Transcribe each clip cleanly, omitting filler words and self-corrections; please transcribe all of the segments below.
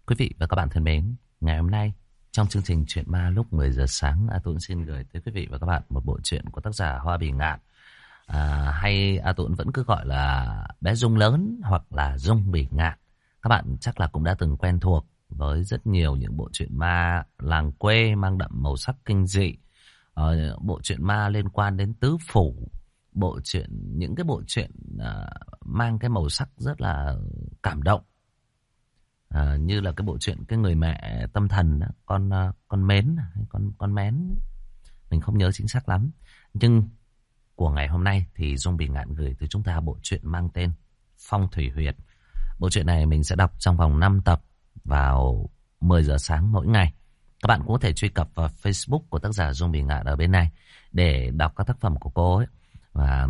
Quý vị và các bạn thân mến, ngày hôm nay trong chương trình Chuyện Ma lúc 10 giờ sáng, A Tuấn xin gửi tới quý vị và các bạn một bộ truyện của tác giả Hoa Bì Ngạn, hay A Tuấn vẫn cứ gọi là bé Dung lớn hoặc là Dung Bì Ngạn. Các bạn chắc là cũng đã từng quen thuộc với rất nhiều những bộ truyện ma làng quê mang đậm màu sắc kinh dị, bộ truyện ma liên quan đến tứ phủ, những cái bộ truyện mang cái màu sắc rất là cảm động. Như là cái bộ truyện cái người mẹ tâm thần đó, con mến hay con mén, mình không nhớ chính xác lắm. Nhưng của ngày hôm nay thì Dung Bì Ngạn gửi tới chúng ta bộ truyện mang tên Phong Thủy Huyệt. Bộ truyện này mình sẽ đọc trong vòng 5 tập vào 10 giờ sáng mỗi ngày. Các bạn cũng có thể truy cập vào Facebook của tác giả Dung Bì Ngạn ở bên này để đọc các tác phẩm của cô ấy và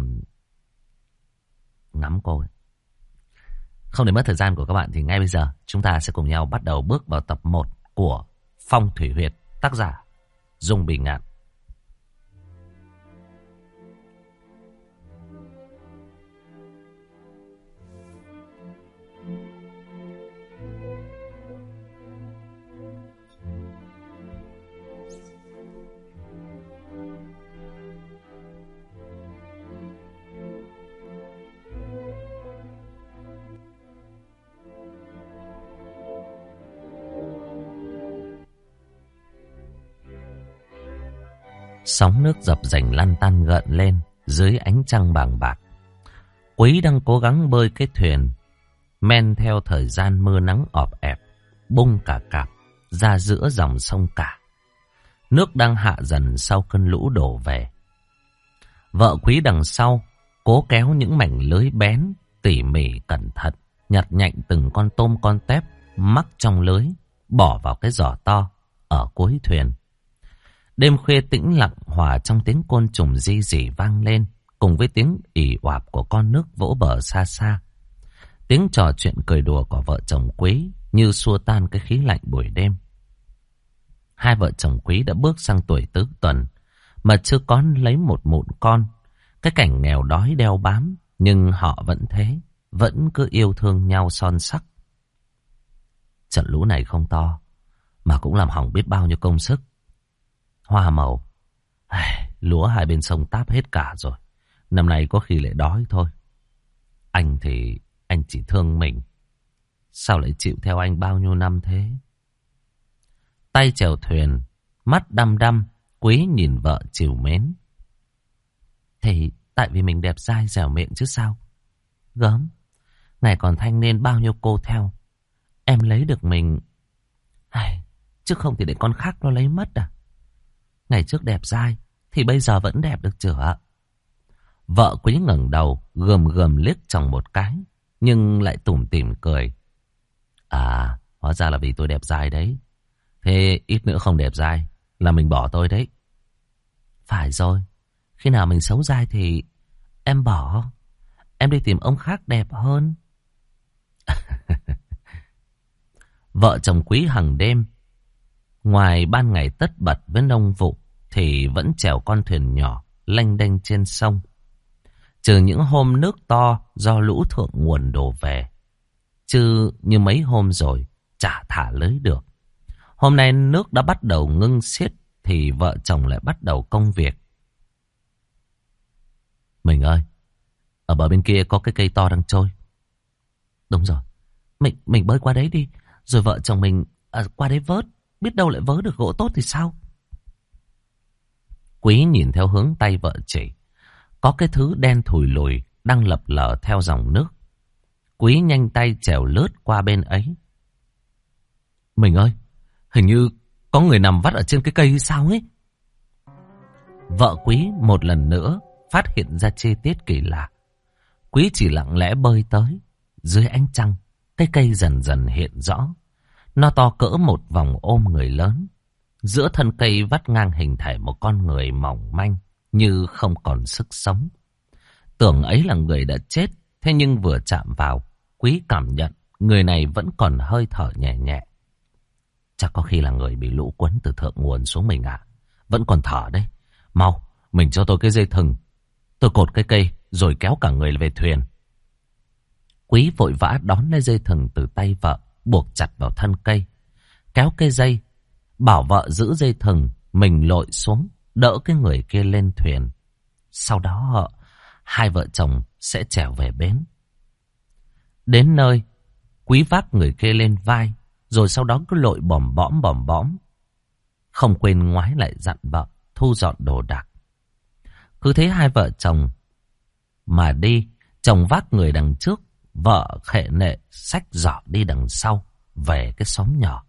ngắm cô ấy. Không để mất thời gian của các bạn thì ngay bây giờ chúng ta sẽ cùng nhau bắt đầu bước vào tập 1 của Phong Thủy Huyệt, tác giả Dung Bì Ngạn. Sóng nước dập dềnh lăn tăn gợn lên dưới ánh trăng bàng bạc. Quý đang cố gắng bơi cái thuyền men theo thời gian mưa nắng ọp ẹp, bung cả cạp ra giữa dòng sông cả. Nước đang hạ dần sau cơn lũ đổ về. Vợ Quý đằng sau cố kéo những mảnh lưới bén, tỉ mỉ cẩn thận, nhặt nhạnh từng con tôm con tép mắc trong lưới, bỏ vào cái giỏ to ở cuối thuyền. Đêm khuya tĩnh lặng hòa trong tiếng côn trùng ri rỉ vang lên, cùng với tiếng ỉ oạp của con nước vỗ bờ xa xa. Tiếng trò chuyện cười đùa của vợ chồng Quý như xua tan cái khí lạnh buổi đêm. Hai vợ chồng Quý đã bước sang tuổi tứ tuần mà chưa có lấy một mụn con. Cái cảnh nghèo đói đeo bám, nhưng họ vẫn thế, vẫn cứ yêu thương nhau son sắc. Trận lũ này không to mà cũng làm hỏng biết bao nhiêu công sức. Hoa màu, lúa hai bên sông táp hết cả rồi. Năm nay có khi lại đói thôi. Anh thì anh chỉ thương mình, sao lại chịu theo anh bao nhiêu năm thế? Tay chèo thuyền, mắt đăm đăm, Quý nhìn vợ trìu mến. Thì tại vì mình đẹp dai dẻo miệng chứ sao. Gớm, ngày còn thanh niên bao nhiêu cô theo, em lấy được mình, chứ không thì để con khác nó lấy mất à. Ngày trước đẹp dai thì bây giờ vẫn đẹp được chửa. Vợ Quý ngẩng đầu gườm gườm liếc chồng một cái, nhưng lại tủm tỉm cười. Hóa ra là vì tôi đẹp dai đấy. Thế ít nữa không đẹp dai là mình bỏ tôi đấy. Phải rồi, khi nào mình xấu dai thì em bỏ. Em đi tìm ông khác đẹp hơn. Vợ chồng Quý hàng đêm, ngoài ban ngày tất bật với nông vụ, thì vẫn chèo con thuyền nhỏ lênh đênh trên sông. Trừ những hôm nước to do lũ thượng nguồn đổ về, chứ như mấy hôm rồi chả thả lưới được. Hôm nay nước đã bắt đầu ngưng xiết thì vợ chồng lại bắt đầu công việc. Mình ơi, ở bờ bên kia có cái cây to đang trôi. Đúng rồi, mình bơi qua đấy đi, rồi vợ chồng mình qua đấy vớt. Biết đâu lại vớ được gỗ tốt thì sao? Quý nhìn theo hướng tay vợ chỉ. Có cái thứ đen thùi lùi đang lập lờ theo dòng nước. Quý nhanh tay chèo lướt qua bên ấy. Mình ơi, hình như có người nằm vắt ở trên cái cây sao ấy. Vợ Quý một lần nữa phát hiện ra chi tiết kỳ lạ. Quý chỉ lặng lẽ bơi tới. Dưới ánh trăng, cái cây dần dần hiện rõ. Nó to cỡ một vòng ôm người lớn. Giữa thân cây vắt ngang hình thể một con người mỏng manh, như không còn sức sống. Tưởng ấy là người đã chết, thế nhưng vừa chạm vào, Quý cảm nhận người này vẫn còn hơi thở nhẹ nhẹ. Chắc có khi là người bị lũ cuốn từ thượng nguồn xuống mình à. Vẫn còn thở đấy. Mau, mình cho tôi cái dây thừng. Tôi cột cái cây rồi kéo cả người về thuyền. Quý vội vã đón lấy dây thừng từ tay vợ, buộc chặt vào thân cây, kéo cây dây, bảo vợ giữ dây thừng, mình lội xuống, đỡ cái người kia lên thuyền. Sau đó hai vợ chồng sẽ trèo về bến. Đến nơi, Quý vác người kia lên vai, rồi sau đó cứ lội bòm bõm, không quên ngoái lại dặn vợ thu dọn đồ đạc. Cứ thế hai vợ chồng mà đi, chồng vác người đằng trước, vợ khệ nệ xách giỏ đi đằng sau, về cái xóm nhỏ.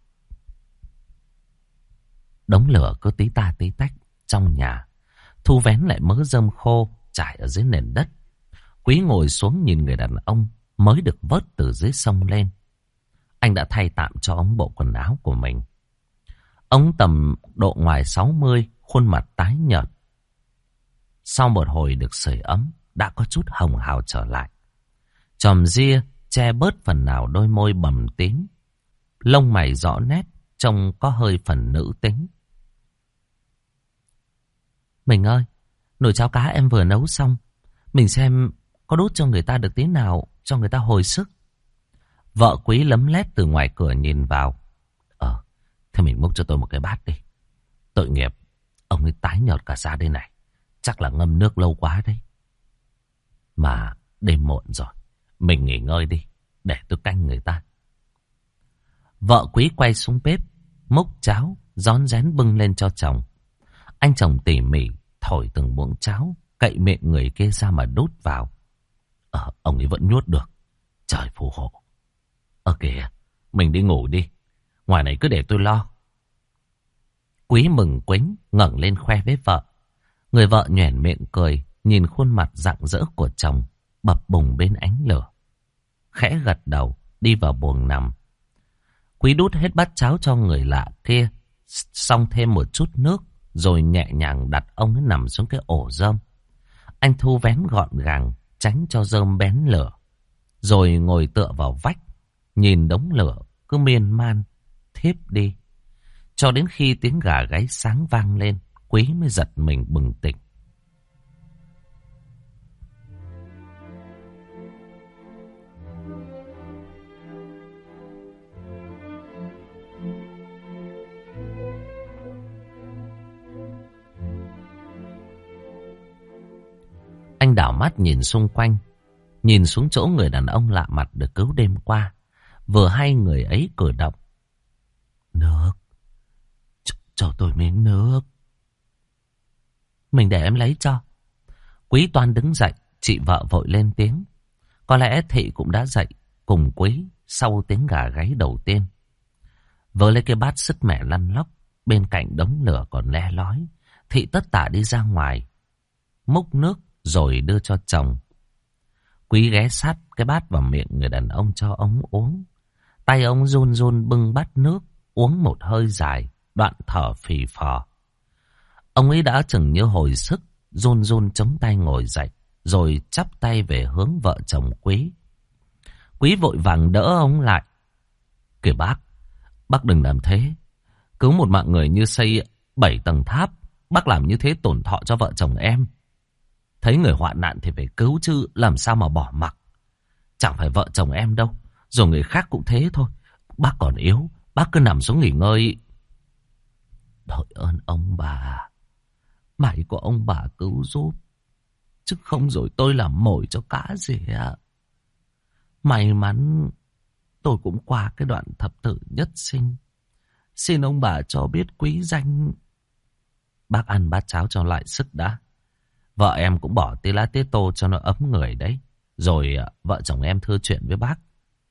Đống lửa cứ tí ta tí tách trong nhà. Thu vén lại mớ rơm khô trải ở dưới nền đất. Quý ngồi xuống nhìn người đàn ông mới được vớt từ dưới sông lên. Anh đã thay tạm cho ông bộ quần áo của mình. Ông tầm độ ngoài 60, khuôn mặt tái nhợt. Sau một hồi được sưởi ấm, đã có chút hồng hào trở lại. Chòm ria che bớt phần nào đôi môi bầm tím. Lông mày rõ nét, trông có hơi phần nữ tính. Mình ơi, nồi cháo cá em vừa nấu xong. Mình xem có đút cho người ta được tí nào, cho người ta hồi sức. Vợ Quý lấm lét từ ngoài cửa nhìn vào. Thế mình múc cho tôi một cái bát đi. Tội nghiệp, ông ấy tái nhợt cả da đây này. Chắc là ngâm nước lâu quá đấy. Mà đêm muộn rồi, mình nghỉ ngơi đi, để tôi canh người ta. Vợ Quý quay xuống bếp, múc cháo, rón rén bưng lên cho chồng. Anh chồng tỉ mỉ thổi từng muỗng cháo, cậy miệng người kia ra mà đút vào. Ông ấy vẫn nuốt được. Trời phù hộ. Kìa, mình đi ngủ đi. Ngoài này cứ để tôi lo. Quý mừng quính ngẩng lên khoe với vợ. Người vợ nhoẻn miệng cười, nhìn khuôn mặt rạng rỡ của chồng bập bùng bên ánh lửa. Khẽ gật đầu, đi vào buồng nằm. Quý đút hết bát cháo cho người lạ kia, xong thêm một chút nước, rồi nhẹ nhàng đặt ông ấy nằm xuống cái ổ rơm. Anh thu vén gọn gàng, tránh cho rơm bén lửa, rồi ngồi tựa vào vách, nhìn đống lửa cứ miên man thiếp đi. Cho đến khi tiếng gà gáy sáng vang lên, Quý mới giật mình bừng tỉnh. Anh đảo mắt nhìn xung quanh, nhìn xuống chỗ người đàn ông lạ mặt được cứu đêm qua. Vừa hay người ấy cử động. Nước, cho tôi miếng nước. Mình để em lấy cho. Quý toan đứng dậy, chị vợ vội lên tiếng. Có lẽ Thị cũng đã dậy cùng Quý sau tiếng gà gáy đầu tiên. Vớ lấy cái bát sứt mẻ lăn lóc, bên cạnh đống lửa còn le lói. Thị tất tả đi ra ngoài, múc nước rồi đưa cho chồng. Quý ghé sát cái bát vào miệng người đàn ông cho ông uống. Tay ông run run bưng bát nước, uống một hơi dài, đoạn thở phì phò. Ông ấy đã chừng như hồi sức, run run chống tay ngồi dậy, rồi chắp tay về hướng vợ chồng Quý. Quý vội vàng đỡ ông lại. Kìa bác đừng làm thế. Cứu một mạng người như xây 7 tầng tháp, bác làm như thế tổn thọ cho vợ chồng em. Thấy người hoạn nạn thì phải cứu chứ, làm sao mà bỏ mặc. Chẳng phải vợ chồng em đâu, rồi người khác cũng thế thôi. Bác còn yếu, bác cứ nằm xuống nghỉ ngơi. Đội ơn ông bà, mày của ông bà cứu giúp, chứ không rồi tôi làm mồi cho cá rỉa. May mắn tôi cũng qua cái đoạn thập tử nhất sinh. Xin ông bà cho biết quý danh. Bác ăn bát cháo cho lại sức đã. Vợ em cũng bỏ tí lá tía tô cho nó ấm người đấy. Rồi vợ chồng em thưa chuyện với bác.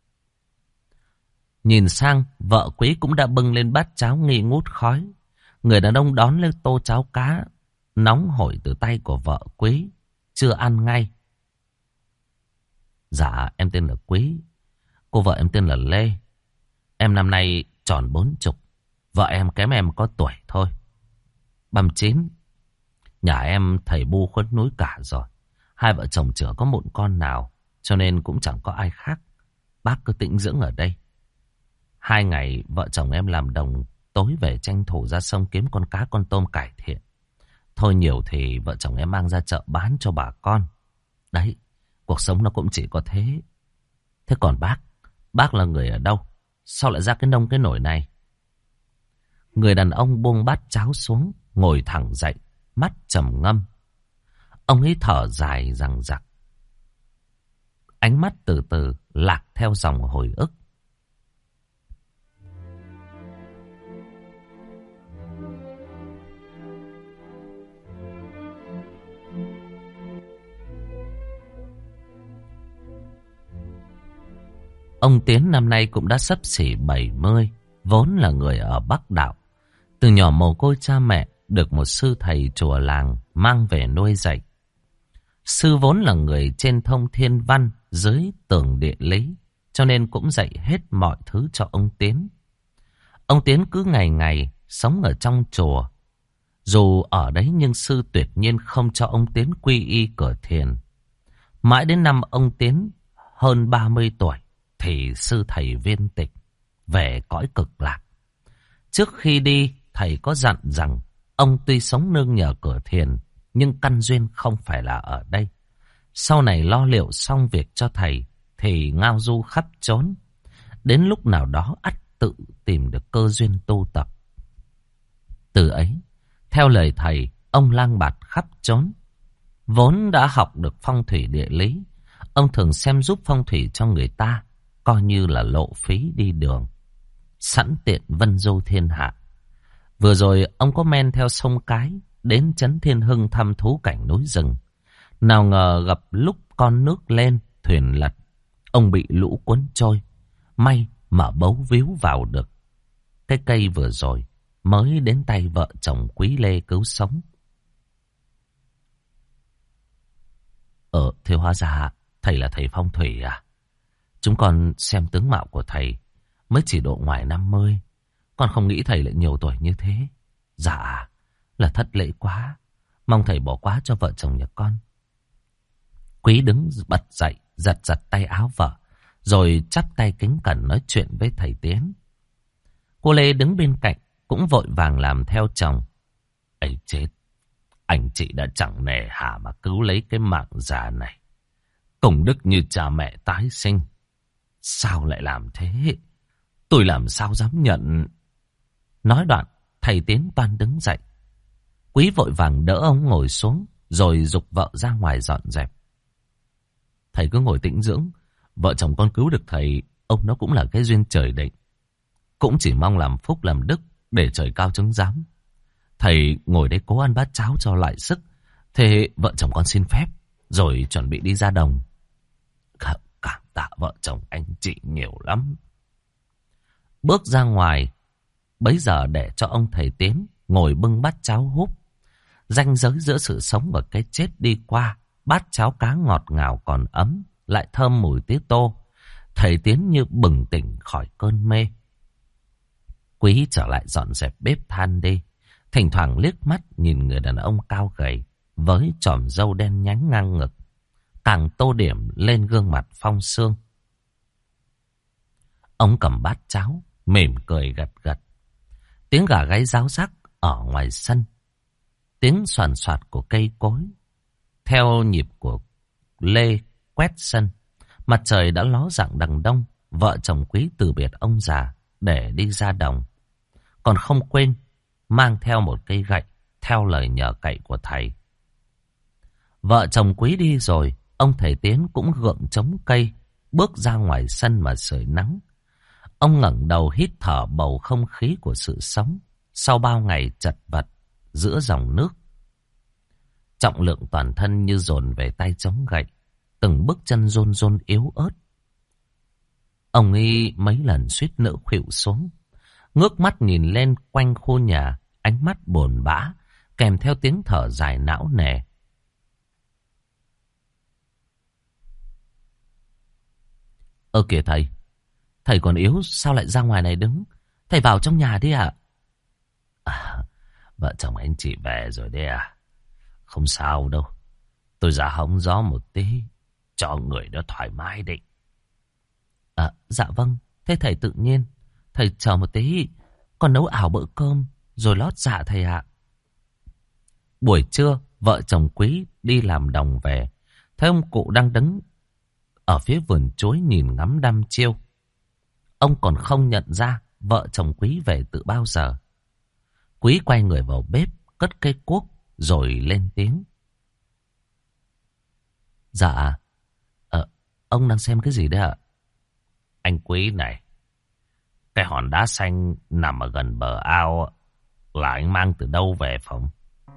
Nhìn sang, vợ Quý cũng đã bưng lên bát cháo nghi ngút khói. Người đàn ông đón lên tô cháo cá nóng hổi từ tay của vợ Quý, chưa ăn ngay. Dạ, em tên là Quý. Cô vợ em tên là Lê. Em năm nay tròn 40. Vợ em kém em có tuổi thôi, 39. Nhà em thầy bu khuất núi cả rồi. Hai vợ chồng chưa có một con nào, cho nên cũng chẳng có ai khác. Bác cứ tĩnh dưỡng ở đây. 2 ngày vợ chồng em làm đồng, tối về tranh thủ ra sông kiếm con cá con tôm cải thiện. Thôi nhiều thì vợ chồng em mang ra chợ bán cho bà con. Đấy, cuộc sống nó cũng chỉ có thế. Thế còn bác là người ở đâu? sao lại ra cái nông cái nổi này? Người đàn ông buông bát cháo xuống, ngồi thẳng dậy, mắt trầm ngâm. Ông ấy thở dài rằng rặc. Ánh mắt từ từ lạc theo dòng hồi ức. Ông Tiến năm nay cũng đã xấp xỉ 70, vốn là người ở Bắc Đạo. Từ nhỏ mồ côi cha mẹ, được một sư thầy chùa làng mang về nuôi dạy. Sư vốn là người trên thông thiên văn, dưới tường địa lý, cho nên cũng dạy hết mọi thứ cho ông Tiến. Ông Tiến cứ ngày ngày sống ở trong chùa. Dù ở đấy nhưng sư tuyệt nhiên không cho ông Tiến quy y cửa thiền. Mãi đến năm ông Tiến hơn 30 tuổi, thì sư thầy viên tịch về cõi cực lạc. Trước khi đi, thầy có dặn rằng ông tuy sống nương nhờ cửa thiền, nhưng căn duyên không phải là ở đây. Sau này lo liệu xong việc cho thầy, thì ngao du khắp chốn. Đến lúc nào đó ắt tự tìm được cơ duyên tu tập. Từ ấy, theo lời thầy, ông lang bạt khắp chốn. Vốn đã học được phong thủy địa lý, ông thường xem giúp phong thủy cho người ta, coi như là lộ phí đi đường, sẵn tiện vân du thiên hạ. Vừa rồi ông có men theo sông Cái đến trấn Thiên Hưng thăm thú cảnh núi rừng. Nào ngờ gặp lúc con nước lên, thuyền lật, ông bị lũ cuốn trôi. May mà bấu víu vào được cái cây vừa rồi mới đến tay vợ chồng Quý Lê cứu sống. Thế hóa ra thầy là thầy phong thủy à? Chúng con xem tướng mạo của thầy mới chỉ độ ngoài 50. Con không nghĩ thầy lại nhiều tuổi như thế. Dạ, là thất lễ quá. Mong thầy bỏ qua cho vợ chồng nhà con. Quý đứng bật dậy, giật giật tay áo vợ, rồi chắp tay kính cẩn nói chuyện với thầy Tiến. Cô Lê đứng bên cạnh cũng vội vàng làm theo chồng. Ấy chết, anh chị đã chẳng nề hà mà cứu lấy cái mạng già này. Công đức như cha mẹ tái sinh, sao lại làm thế? Tôi làm sao dám nhận. Nói đoạn, thầy Tiến toan đứng dậy. Quý vội vàng đỡ ông ngồi xuống, rồi giục vợ ra ngoài dọn dẹp. Thầy cứ ngồi tĩnh dưỡng. Vợ chồng con cứu được thầy, ông nó cũng là cái duyên trời định. Cũng chỉ mong làm phúc làm đức, để trời cao chứng giám. Thầy ngồi đây cố ăn bát cháo cho lại sức. Thế vợ chồng con xin phép, rồi chuẩn bị đi ra đồng. Cảm tạ vợ chồng anh chị nhiều lắm. Bước ra ngoài, bấy giờ để cho ông thầy Tiến ngồi bưng bát cháo húp. Ranh giới giữa sự sống và cái chết đi qua. Bát cháo cá ngọt ngào còn ấm, lại thơm mùi tía tô. Thầy Tiến như bừng tỉnh khỏi cơn mê. Quý trở lại dọn dẹp bếp than đi. Thỉnh thoảng liếc mắt nhìn người đàn ông cao gầy với chòm râu đen nhánh ngang ngực, càng tô điểm lên gương mặt phong sương. Ông cầm bát cháo, mỉm cười gật gật. Tiếng gà gáy ráo rác ở ngoài sân, tiếng soàn soạt của cây cối theo nhịp của Lê quét sân. Mặt trời đã ló dạng đằng đông. Vợ chồng Quý từ biệt ông già để đi ra đồng, còn không quên mang theo một cây gậy theo lời nhờ cậy của thầy. Vợ chồng Quý đi rồi, ông thầy Tiến cũng gượng chống cây, bước ra ngoài sân mà sưởi nắng. Ông ngẩng đầu hít thở bầu không khí của sự sống sau bao ngày chật vật giữa dòng nước. Trọng lượng toàn thân như dồn về tay chống gậy, từng bước chân run run yếu ớt. Ông ấy mấy lần suýt nữa khuỵu xuống, ngước mắt nhìn lên quanh khu nhà, ánh mắt buồn bã, kèm theo tiếng thở dài não nề. Kìa thầy, thầy còn yếu sao lại ra ngoài này đứng? Thầy vào trong nhà đi ạ. Vợ chồng anh chị về rồi đấy à? Không sao đâu, tôi ra hóng gió một tí, cho người nó thoải mái đi. Dạ vâng, thế thầy tự nhiên. Thầy chờ một tí, con nấu ảo bữa cơm rồi lót dạ thầy ạ. Buổi trưa, vợ chồng Quý đi làm đồng về, thấy ông cụ đang đứng ở phía vườn chuối nhìn ngắm đăm chiêu. ông còn không nhận ra vợ chồng Quý về từ bao giờ. Quý quay người vào bếp, cất cây cuốc rồi lên tiếng. Dạ, ông đang xem cái gì đấy ạ? Anh Quý này, cái hòn đá xanh nằm ở gần bờ ao là anh mang từ đâu về phòng?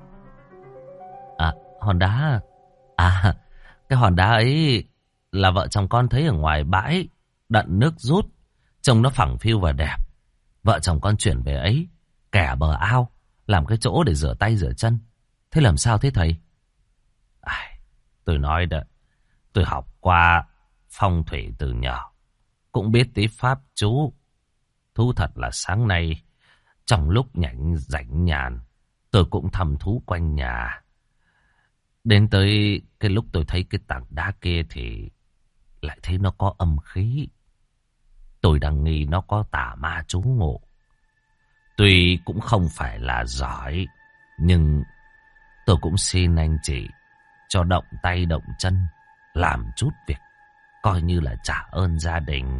À, hòn đá... À, cái hòn đá ấy là vợ chồng con thấy ở ngoài bãi, đận nước rút, trông nó phẳng phiu và đẹp. Vợ chồng con chuyển về ấy, kẻ bờ ao, làm cái chỗ để rửa tay rửa chân. Thế làm sao thế thầy? Tôi nói đó, tôi học qua phong thủy từ nhỏ, cũng biết tí pháp chú. Thú thật là sáng nay, trong lúc rảnh nhàn, tôi cũng thăm thú quanh nhà. Đến tới cái lúc tôi thấy cái tảng đá kia thì lại thấy nó có âm khí. Tôi đang nghi nó có tà ma trú ngụ. Tuy cũng không phải là giỏi, nhưng tôi cũng xin anh chị cho động tay động chân, làm chút việc, coi như là trả ơn gia đình.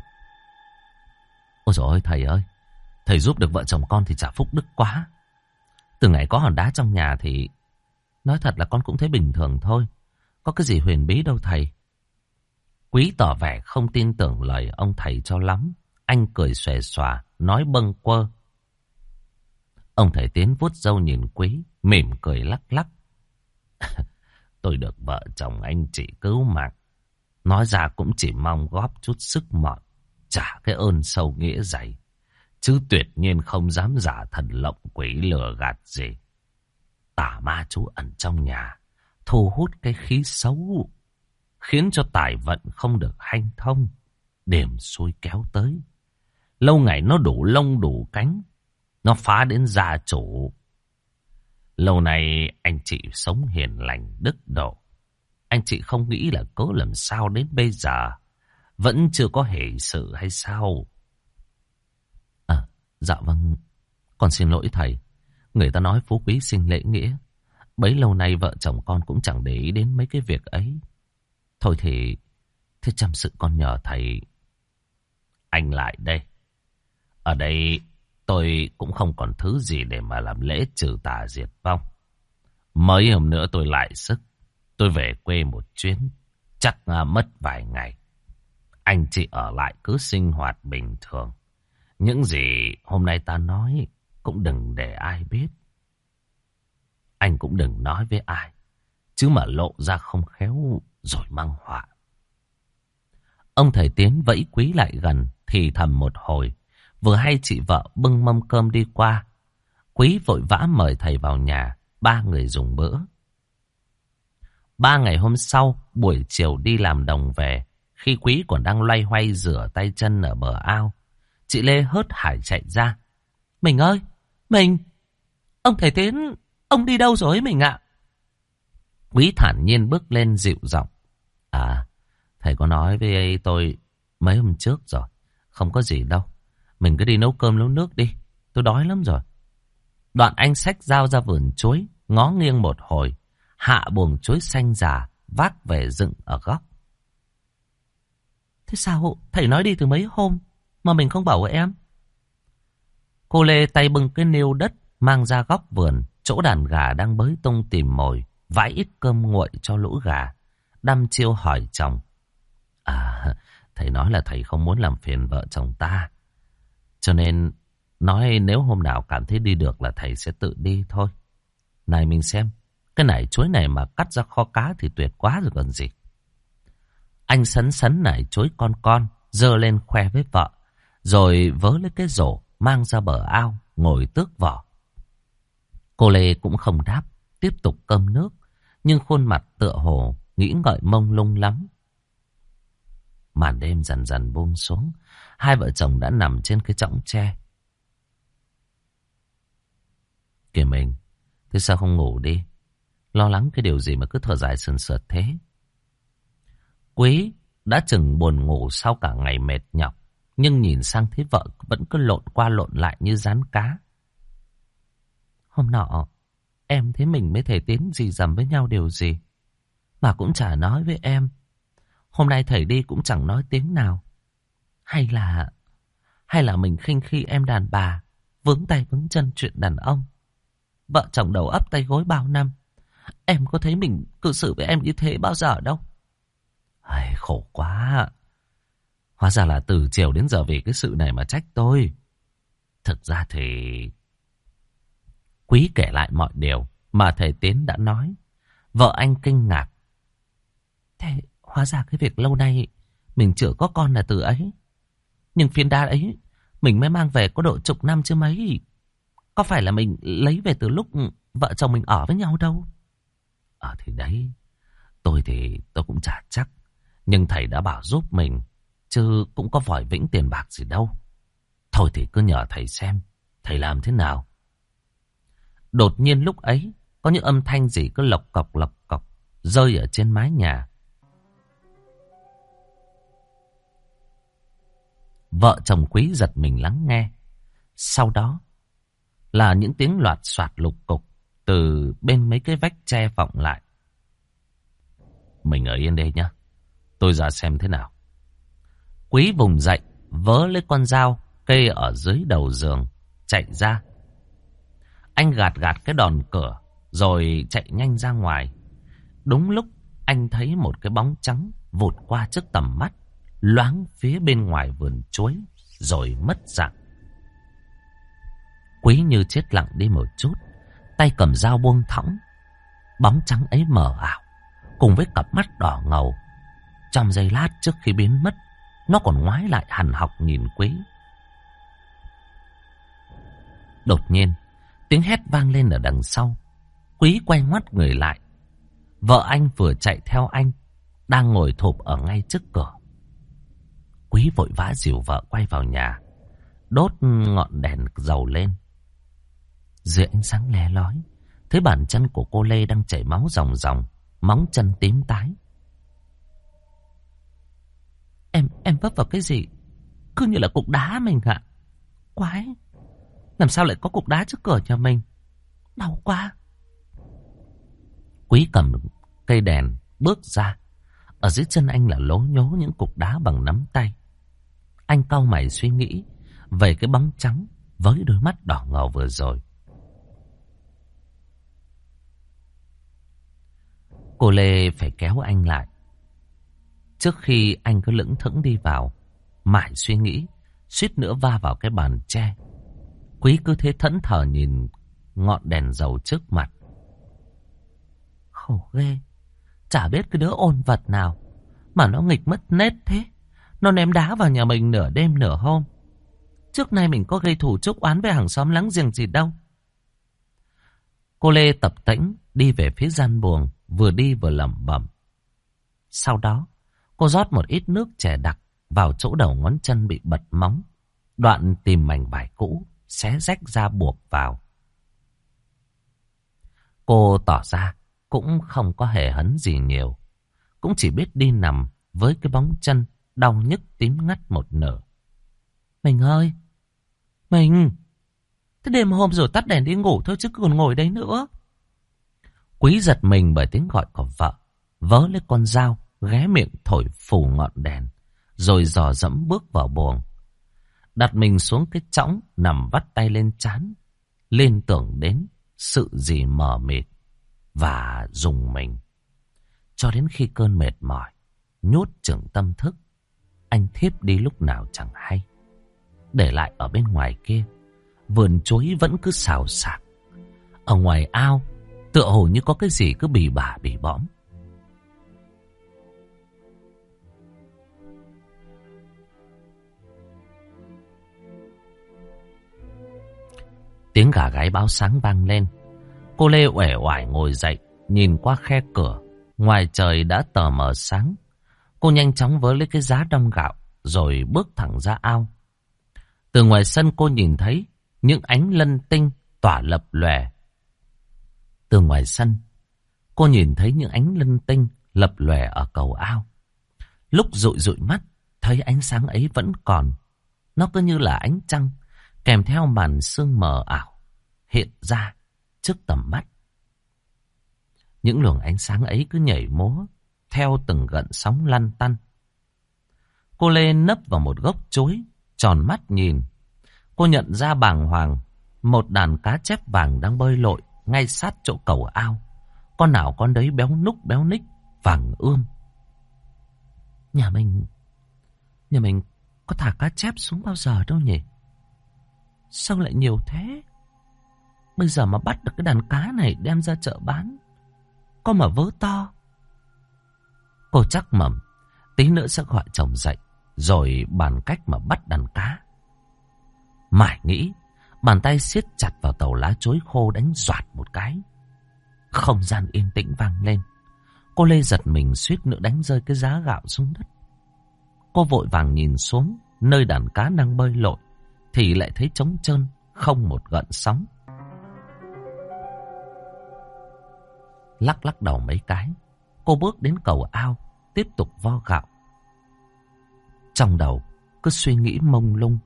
Ôi dồi ôi thầy ơi, thầy giúp được vợ chồng con thì trả phúc đức quá. Từ ngày có hòn đá trong nhà thì nói thật là con cũng thấy bình thường thôi. Có cái gì huyền bí đâu thầy. Quý tỏ vẻ không tin tưởng lời ông thầy cho lắm. Anh cười xòe xòa, nói bâng quơ. Ông thầy Tiến vuốt râu nhìn Quý, mỉm cười lắc lắc. Tôi được vợ chồng anh chị cứu mạng, nói ra cũng chỉ mong góp chút sức mọn, trả cái ơn sâu nghĩa dày, chứ tuyệt nhiên không dám giả thần lộng quỷ lừa gạt gì. Tà ma trú ẩn trong nhà, thu hút cái khí xấu, khiến cho tài vận không được hanh thông, điểm xui kéo tới. Lâu ngày nó đủ lông đủ cánh, nó phá đến gia chủ. Lâu nay anh chị sống hiền lành đức độ, anh chị không nghĩ là cớ làm sao đến bây giờ vẫn chưa có hỷ sự hay sao? Dạ vâng, con xin lỗi thầy. Người ta nói phú quý sinh lễ nghĩa, bấy lâu nay vợ chồng con cũng chẳng để ý đến mấy cái việc ấy. Thôi thì thế chăm sự con nhờ thầy. Anh lại đây. Ở đây tôi cũng không còn thứ gì để mà làm lễ trừ tà diệt vong. Mấy hôm nữa tôi lại sức, tôi về quê một chuyến, chắc mất vài ngày. Anh chị ở lại cứ sinh hoạt bình thường. Những gì hôm nay ta nói cũng đừng để ai biết. Anh cũng đừng nói với ai, chứ mà lộ ra không khéo rồi mang họa. Ông thầy Tiến vẫy Quý lại gần, thì thầm một hồi. Vừa hay chị vợ bưng mâm cơm đi qua, Quý vội vã mời thầy vào nhà, ba người dùng bữa. 3 ngày hôm sau, buổi chiều đi làm đồng về, khi Quý còn đang loay hoay rửa tay chân ở bờ ao, chị Lê hớt hải chạy ra. Mình ơi, mình! Ông thầy Tiến, ông đi đâu rồi mình ạ? Quý thản nhiên bước lên dịu giọng. Thầy có nói với tôi mấy hôm trước rồi, không có gì đâu. Mình cứ đi nấu cơm nấu nước đi, tôi đói lắm rồi. Đoạn anh xách dao ra vườn chuối, ngó nghiêng một hồi, hạ buồng chuối xanh già, vác về dựng ở góc. Thế sao thầy nói đi từ mấy hôm mà mình không bảo với em? Cô Lê tay bưng cái niêu đất mang ra góc vườn, chỗ đàn gà đang bới tung tìm mồi, vãi ít cơm nguội cho lũ gà, đăm chiêu hỏi chồng. Thầy nói là thầy không muốn làm phiền vợ chồng ta, cho nên nói nếu hôm nào cảm thấy đi được là thầy sẽ tự đi thôi. Này mình xem, cái nải chuối này mà cắt ra kho cá thì tuyệt quá rồi còn gì. Anh sấn sấn nải chuối con, giơ lên khoe với vợ, rồi vớ lấy cái rổ mang ra bờ ao, ngồi tước vỏ. Cô Lê cũng không đáp, tiếp tục cơm nước, nhưng khuôn mặt tựa hồ nghĩ ngợi mông lung lắm. Màn đêm dần dần buông xuống, hai vợ chồng đã nằm trên cái chõng tre. Kìa mình, thế sao không ngủ đi? Lo lắng cái điều gì mà cứ thở dài sườn sượt thế? Quý đã chừng buồn ngủ sau cả ngày mệt nhọc, nhưng nhìn sang thấy vợ vẫn cứ lộn qua lộn lại như rán cá. Hôm nọ, em thấy mình với thầy Tiến rì rầm với nhau điều gì, mà cũng chả nói với em. Hôm nay thầy đi cũng chẳng nói tiếng nào. Hay là Hay là mình khinh khi em đàn bà, vướng tay vướng chân chuyện đàn ông. Vợ chồng đầu ấp tay gối bao năm, em có thấy mình cư xử với em như thế bao giờ đâu. Ai, khổ quá. Hóa ra là từ chiều đến giờ vì cái sự này mà trách tôi. Thực ra thì Quý kể lại mọi điều mà thầy Tiến đã nói. Vợ anh kinh ngạc. Thế hóa ra cái việc lâu nay mình chưa có con là từ ấy. Nhưng phiến đá ấy mình mới mang về có độ chục năm chứ mấy. Có phải là mình lấy về từ lúc vợ chồng mình ở với nhau đâu. Thì đấy, thì tôi cũng chả chắc. Nhưng thầy đã bảo giúp mình, chứ cũng có vòi vĩnh tiền bạc gì đâu. Thôi thì cứ nhờ thầy xem, thầy làm thế nào. Đột nhiên lúc ấy, có những âm thanh gì cứ lộc cọc, rơi ở trên mái nhà. Vợ chồng Quý giật mình lắng nghe. Sau đó là những tiếng loạt soạt lục cục từ bên mấy cái vách tre vọng lại. Mình ở yên đây nhá, tôi ra xem thế nào. Quý vùng dậy, vớ lấy con dao kê ở dưới đầu giường, chạy ra. Anh gạt cái đòn cửa, rồi chạy nhanh ra ngoài. Đúng lúc anh thấy một cái bóng trắng vụt qua trước tầm mắt, loáng phía bên ngoài vườn chuối, rồi mất dạng. Quý như chết lặng đi một chút, tay cầm dao buông thõng. Bóng trắng ấy mờ ảo, cùng với cặp mắt đỏ ngầu. Trong giây lát trước khi biến mất, nó còn ngoái lại hằn học nhìn Quý. Đột nhiên, tiếng hét vang lên ở đằng sau. Quý quay ngoắt người lại. Vợ anh vừa chạy theo anh, đang ngồi thụp ở ngay trước cửa. Quý vội vã dìu vợ quay vào nhà, đốt ngọn đèn dầu lên. Dưới ánh sáng le lói, thấy bàn chân của cô Lê đang chảy máu ròng ròng, móng chân tím tái. Em vấp vào cái gì? Cứ như là cục đá mình ạ. Quái, làm sao lại có cục đá trước cửa nhà mình? Đau quá. Quý cầm cây đèn bước ra. Ở dưới chân anh là lố nhố những cục đá bằng nắm tay. Anh cau mày suy nghĩ về cái bóng trắng với đôi mắt đỏ ngầu vừa rồi. Cô Lê phải kéo anh lại. Trước khi anh cứ lững thững đi vào, mãi suy nghĩ, suýt nữa va vào cái bàn tre. Quý cứ thế thẫn thờ nhìn ngọn đèn dầu trước mặt. Khổ ghê, chả biết cái đứa ôn vật nào mà nó nghịch mất nết thế. Nó ném đá vào nhà mình nửa đêm nửa hôm. Trước nay mình có gây thủ chuốc oán với hàng xóm láng giềng gì đâu. Cô Lê tập tễnh đi về phía gian buồng, vừa đi vừa lẩm bẩm. Sau đó, cô rót một ít nước chè đặc vào chỗ đầu ngón chân bị bật móng. Đoạn tìm mảnh vải cũ, xé rách ra buộc vào. Cô tỏ ra cũng không có hề hấn gì nhiều. Cũng chỉ biết đi nằm với cái bóng chân đau nhức tím ngắt một nửa. Mình ơi! Mình! Thế đêm hôm rồi tắt đèn đi ngủ thôi chứ còn ngồi đấy nữa. Quý giật mình bởi tiếng gọi của vợ. Vớ lấy con dao, ghé miệng thổi phù ngọn đèn. Rồi dò dẫm bước vào buồng. Đặt mình xuống cái chõng, nằm vắt tay lên trán, liên tưởng đến sự gì mờ mịt và rùng mình. Cho đến khi cơn mệt mỏi nhốt chừng tâm thức, anh thiếp đi lúc nào chẳng hay. Để lại ở bên ngoài kia, vườn chuối vẫn cứ xào xạc. Ở ngoài ao, tựa hồ như có cái gì cứ bì bả bì bõm. Tiếng gà gáy báo sáng vang lên. Cô Lê uể oải ngồi dậy, nhìn qua khe cửa. Ngoài trời đã tờ mờ sáng. Cô nhanh chóng vớ lấy cái giá đong gạo, rồi bước thẳng ra ao. Từ ngoài sân cô nhìn thấy những ánh lân tinh tỏa lập lòe. Từ ngoài sân, cô nhìn thấy những ánh lân tinh lập lòe ở cầu ao. Lúc dụi dụi mắt, thấy ánh sáng ấy vẫn còn. Nó cứ như là ánh trăng, kèm theo màn sương mờ ảo hiện ra trước tầm mắt. Những luồng ánh sáng ấy cứ nhảy múa theo từng gợn sóng lăn tăn. Cô Lê nấp vào một gốc chuối, tròn mắt nhìn. Cô nhận ra bàng hoàng, một đàn cá chép vàng đang bơi lội ngay sát chỗ cầu ao. Con nào con đấy béo núc béo ních, vàng ươm. Nhà mình có thả cá chép xuống bao giờ đâu nhỉ? Sao lại nhiều thế? Bây giờ mà bắt được cái đàn cá này đem ra chợ bán, có mà vớ to. Cô chắc mẩm tí nữa sẽ gọi chồng dậy, rồi bàn cách mà bắt đàn cá. Mải nghĩ, bàn tay siết chặt vào tàu lá chuối khô đánh doạt một cái. Không gian yên tĩnh vang lên. Cô Lê giật mình suýt nữa đánh rơi cái giá gạo xuống đất. Cô vội vàng nhìn xuống nơi đàn cá đang bơi lội, thì lại thấy trống trơn, không một gợn sóng. Lắc lắc đầu mấy cái, cô bước đến cầu ao, tiếp tục vo gạo. Trong đầu cứ suy nghĩ mông lung.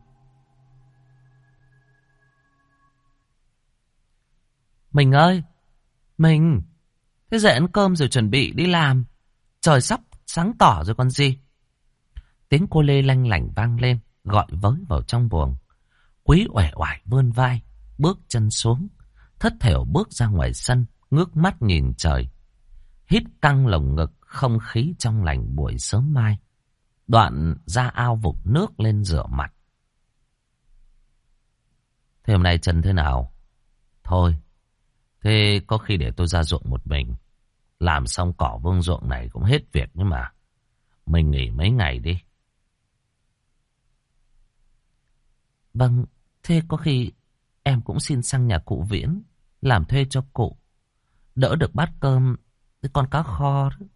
Mình ơi, mình, thế dậy ăn cơm rồi chuẩn bị đi làm. Trời sắp sáng tỏ rồi còn gì. Tiếng cô Lê lanh lảnh vang lên, gọi với vào trong buồng. Quý uể oải vươn vai, bước chân xuống, thất thểu bước ra ngoài sân, ngước mắt nhìn trời. Hít căng lồng ngực không khí trong lành buổi sớm mai. Đoạn ra ao vục nước lên rửa mặt. Thế hôm nay chân thế nào? Thôi, thế có khi để tôi ra ruộng một mình. Làm xong cỏ vương ruộng này cũng hết việc nhưng mà. Mình nghỉ mấy ngày đi. Vâng, thế có khi em cũng xin sang nhà cụ Viễn làm thuê cho cụ. Đỡ được bát cơm với con cá kho đó.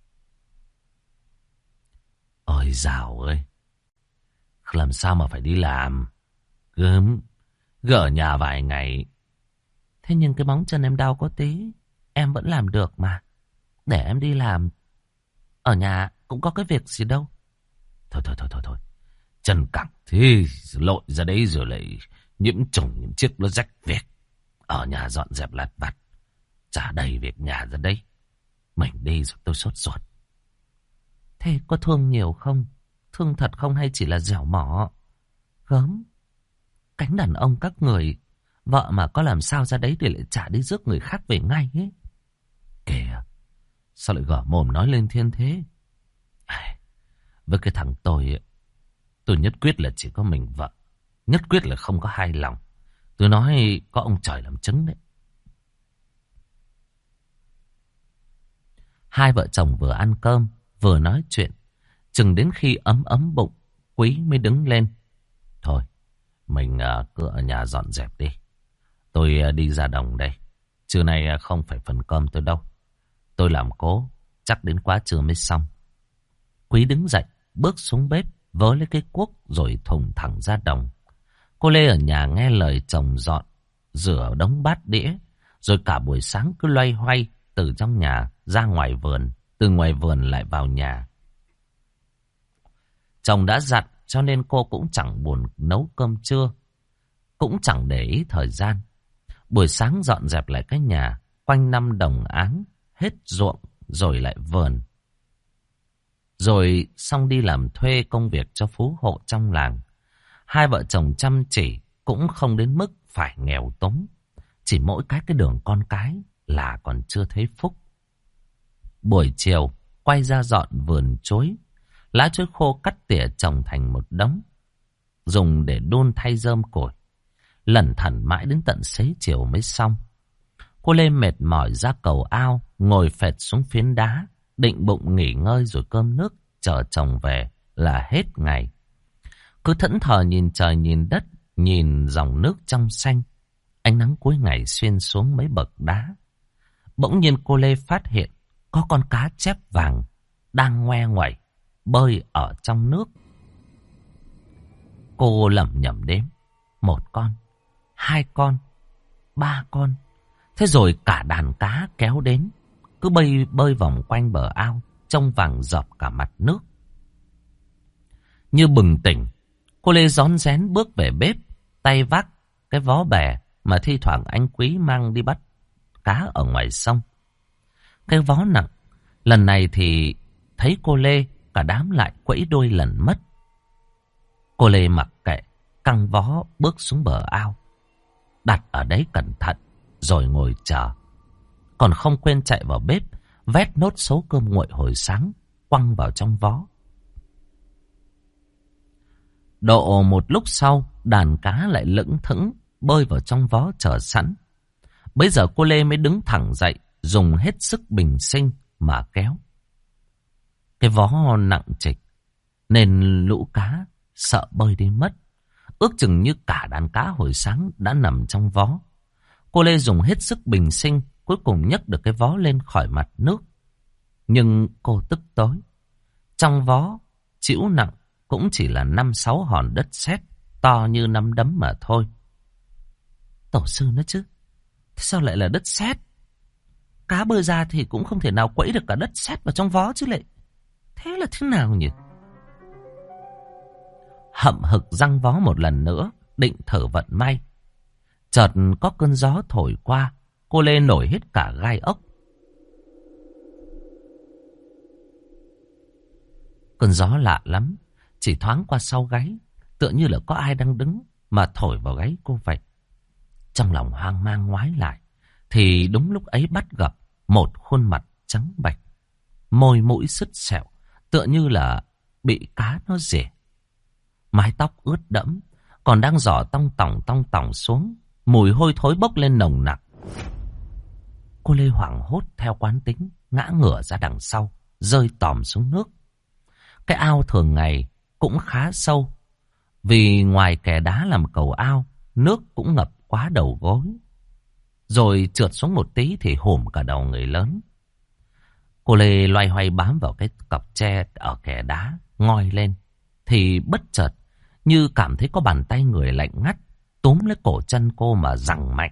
Ôi dào ơi, làm sao mà phải đi làm. Gớm, gỡ nhà vài ngày. Thế nhưng cái móng chân em đau có tí, em vẫn làm được mà. Để em đi làm. Ở nhà cũng có cái việc gì đâu. Thôi. Chân cẳng thì lội ra đấy rồi lại nhiễm trùng nhiễm chiếc nó rách việc. Ở nhà dọn dẹp lặt vặt, trả đầy việc nhà ra đây. Mình đi rồi tôi sốt ruột. Thế có thương nhiều không? Thương thật không hay chỉ là dẻo mỏ? Gớm, cánh đàn ông các người, vợ mà có làm sao ra đấy thì lại trả đi rước người khác về ngay ấy. Kìa, sao lại gở mồm nói lên thiên thế? Với cái thằng tôi nhất quyết là chỉ có mình vợ. Nhất quyết là không có hai lòng. Tôi nói có ông trời làm chứng đấy. Hai vợ chồng vừa ăn cơm, vừa nói chuyện. Chừng đến khi ấm ấm bụng, Quý mới đứng lên. Thôi, mình cứ ở nhà dọn dẹp đi. Tôi đi ra đồng đây. Trưa nay không phải phần cơm tôi đâu. Tôi làm cố, chắc đến quá trưa mới xong. Quý đứng dậy, bước xuống bếp, vớ lấy cái cuốc rồi thùng thẳng ra đồng. Cô Lê ở nhà nghe lời chồng dọn, rửa đống bát đĩa, rồi cả buổi sáng cứ loay hoay từ trong nhà ra ngoài vườn, từ ngoài vườn lại vào nhà. Chồng đã dặn cho nên cô cũng chẳng buồn nấu cơm trưa, cũng chẳng để ý thời gian. Buổi sáng dọn dẹp lại cái nhà, quanh năm đồng áng, hết ruộng rồi lại vườn. Rồi xong đi làm thuê công việc cho phú hộ trong làng. Hai vợ chồng chăm chỉ cũng không đến mức phải nghèo túng. Chỉ mỗi cái đường con cái là còn chưa thấy phúc. Buổi chiều quay ra dọn vườn chuối. Lá chuối khô cắt tỉa trồng thành một đống, dùng để đun thay rơm củi. Lẩn thẩn mãi đến tận xế chiều mới xong. Cô Lê mệt mỏi ra cầu ao, ngồi phệt xuống phiến đá, định bụng nghỉ ngơi rồi cơm nước chờ chồng về là hết ngày. Cứ thẫn thờ nhìn trời nhìn đất, nhìn dòng nước trong xanh. Ánh nắng cuối ngày xuyên xuống mấy bậc đá. Bỗng nhiên cô Lê phát hiện có con cá chép vàng đang ngoe nguẩy bơi ở trong nước. Cô lẩm nhẩm đếm: 1 con, 2 con, 3 con. Thế rồi cả đàn cá kéo đến, cứ bơi vòng quanh bờ ao, trông vàng rợp cả mặt nước. Như bừng tỉnh, cô Lê rón rén bước về bếp, tay vác cái vó bè mà thi thoảng anh Quý mang đi bắt cá ở ngoài sông. Cái vó nặng, lần này thì thấy cô Lê cả đám lại quẫy đuôi lần mất. Cô Lê mặc kệ, căng vó bước xuống bờ ao, đặt ở đấy cẩn thận, rồi ngồi chờ. Còn không quên chạy vào bếp, vét nốt số cơm nguội hồi sáng, quăng vào trong vó. Độ một lúc sau, đàn cá lại lững thững bơi vào trong vó chờ sẵn. Bây giờ cô Lê mới đứng thẳng dậy, dùng hết sức bình sinh mà kéo. Cái vó nặng trịch, nên lũ cá sợ bơi đi mất. Ước chừng như cả đàn cá hồi sáng đã nằm trong vó. Cô Lê dùng hết sức bình sinh, cuối cùng nhấc được cái vó lên khỏi mặt nước. Nhưng cô tức tối. Trong vó, chịu nặng cũng chỉ là 5-6 hòn đất sét to như nắm đấm mà thôi. Tổ sư nữa chứ. Thế sao lại là đất sét? Cá bơi ra thì cũng không thể nào quẫy được cả đất sét vào trong vó chứ lệ. Thế là thế nào nhỉ? Hậm hực răng vó một lần nữa, định thử vận may. Chợt có cơn gió thổi qua, cô Lê nổi hết cả gai ốc. Cơn gió lạ lắm, chỉ thoáng qua sau gáy, tựa như là có ai đang đứng mà thổi vào gáy cô vậy. Trong lòng hoang mang ngoái lại, thì đúng lúc ấy bắt gặp một khuôn mặt trắng bạch, môi mũi sứt sẹo, tựa như là bị cá nó rỉa. Mái tóc ướt đẫm, còn đang giỏ tong tỏng xuống, mùi hôi thối bốc lên nồng nặc. Cô Lê hoảng hốt theo quán tính, ngã ngửa ra đằng sau, rơi tòm xuống nước. Cái ao thường ngày cũng khá sâu, vì ngoài kè đá làm cầu ao, nước cũng ngập quá đầu gối. Rồi trượt xuống một tí thì hổm cả đầu người lớn. Cô Lê loay hoay bám vào cái cọc tre ở kè đá, ngoi lên, thì bất chợt như cảm thấy có bàn tay người lạnh ngắt túm lấy cổ chân cô mà giằng mạnh.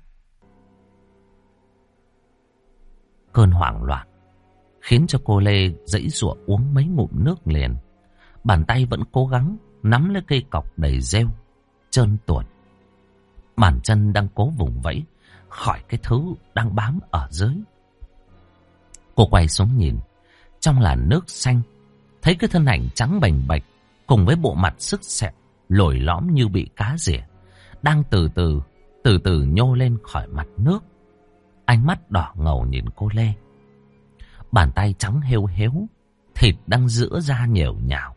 Cơn hoảng loạn khiến cho cô Lê giãy giụa uống mấy ngụm nước liền. Bàn tay vẫn cố gắng nắm lấy cây cọc đầy rêu, trơn tuột. Bàn chân đang cố vùng vẫy khỏi cái thứ đang bám ở dưới. Cô quay xuống nhìn, trong làn nước xanh, thấy cái thân ảnh trắng bềnh bạch cùng với bộ mặt sứt sẹo, lồi lõm như bị cá rỉa, đang từ từ nhô lên khỏi mặt nước. Ánh mắt đỏ ngầu nhìn cô Lê. Bàn tay trắng hêu héo, thịt đang giãy ra nhiều nhào,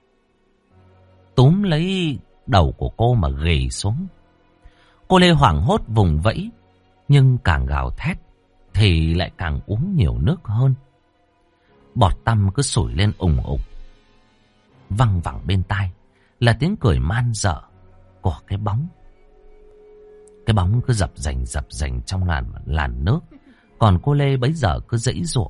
túm lấy đầu của cô mà ghì xuống. Cô Lê hoảng hốt vùng vẫy, nhưng càng gào thét thì lại càng uống nhiều nước hơn. Bọt tăm cứ sủi lên ùng ục. Văng vẳng bên tai là tiếng cười man dợ của cái bóng. Cái bóng cứ dập dành trong làn nước. Còn cô Lê bấy giờ cứ giãy giụa.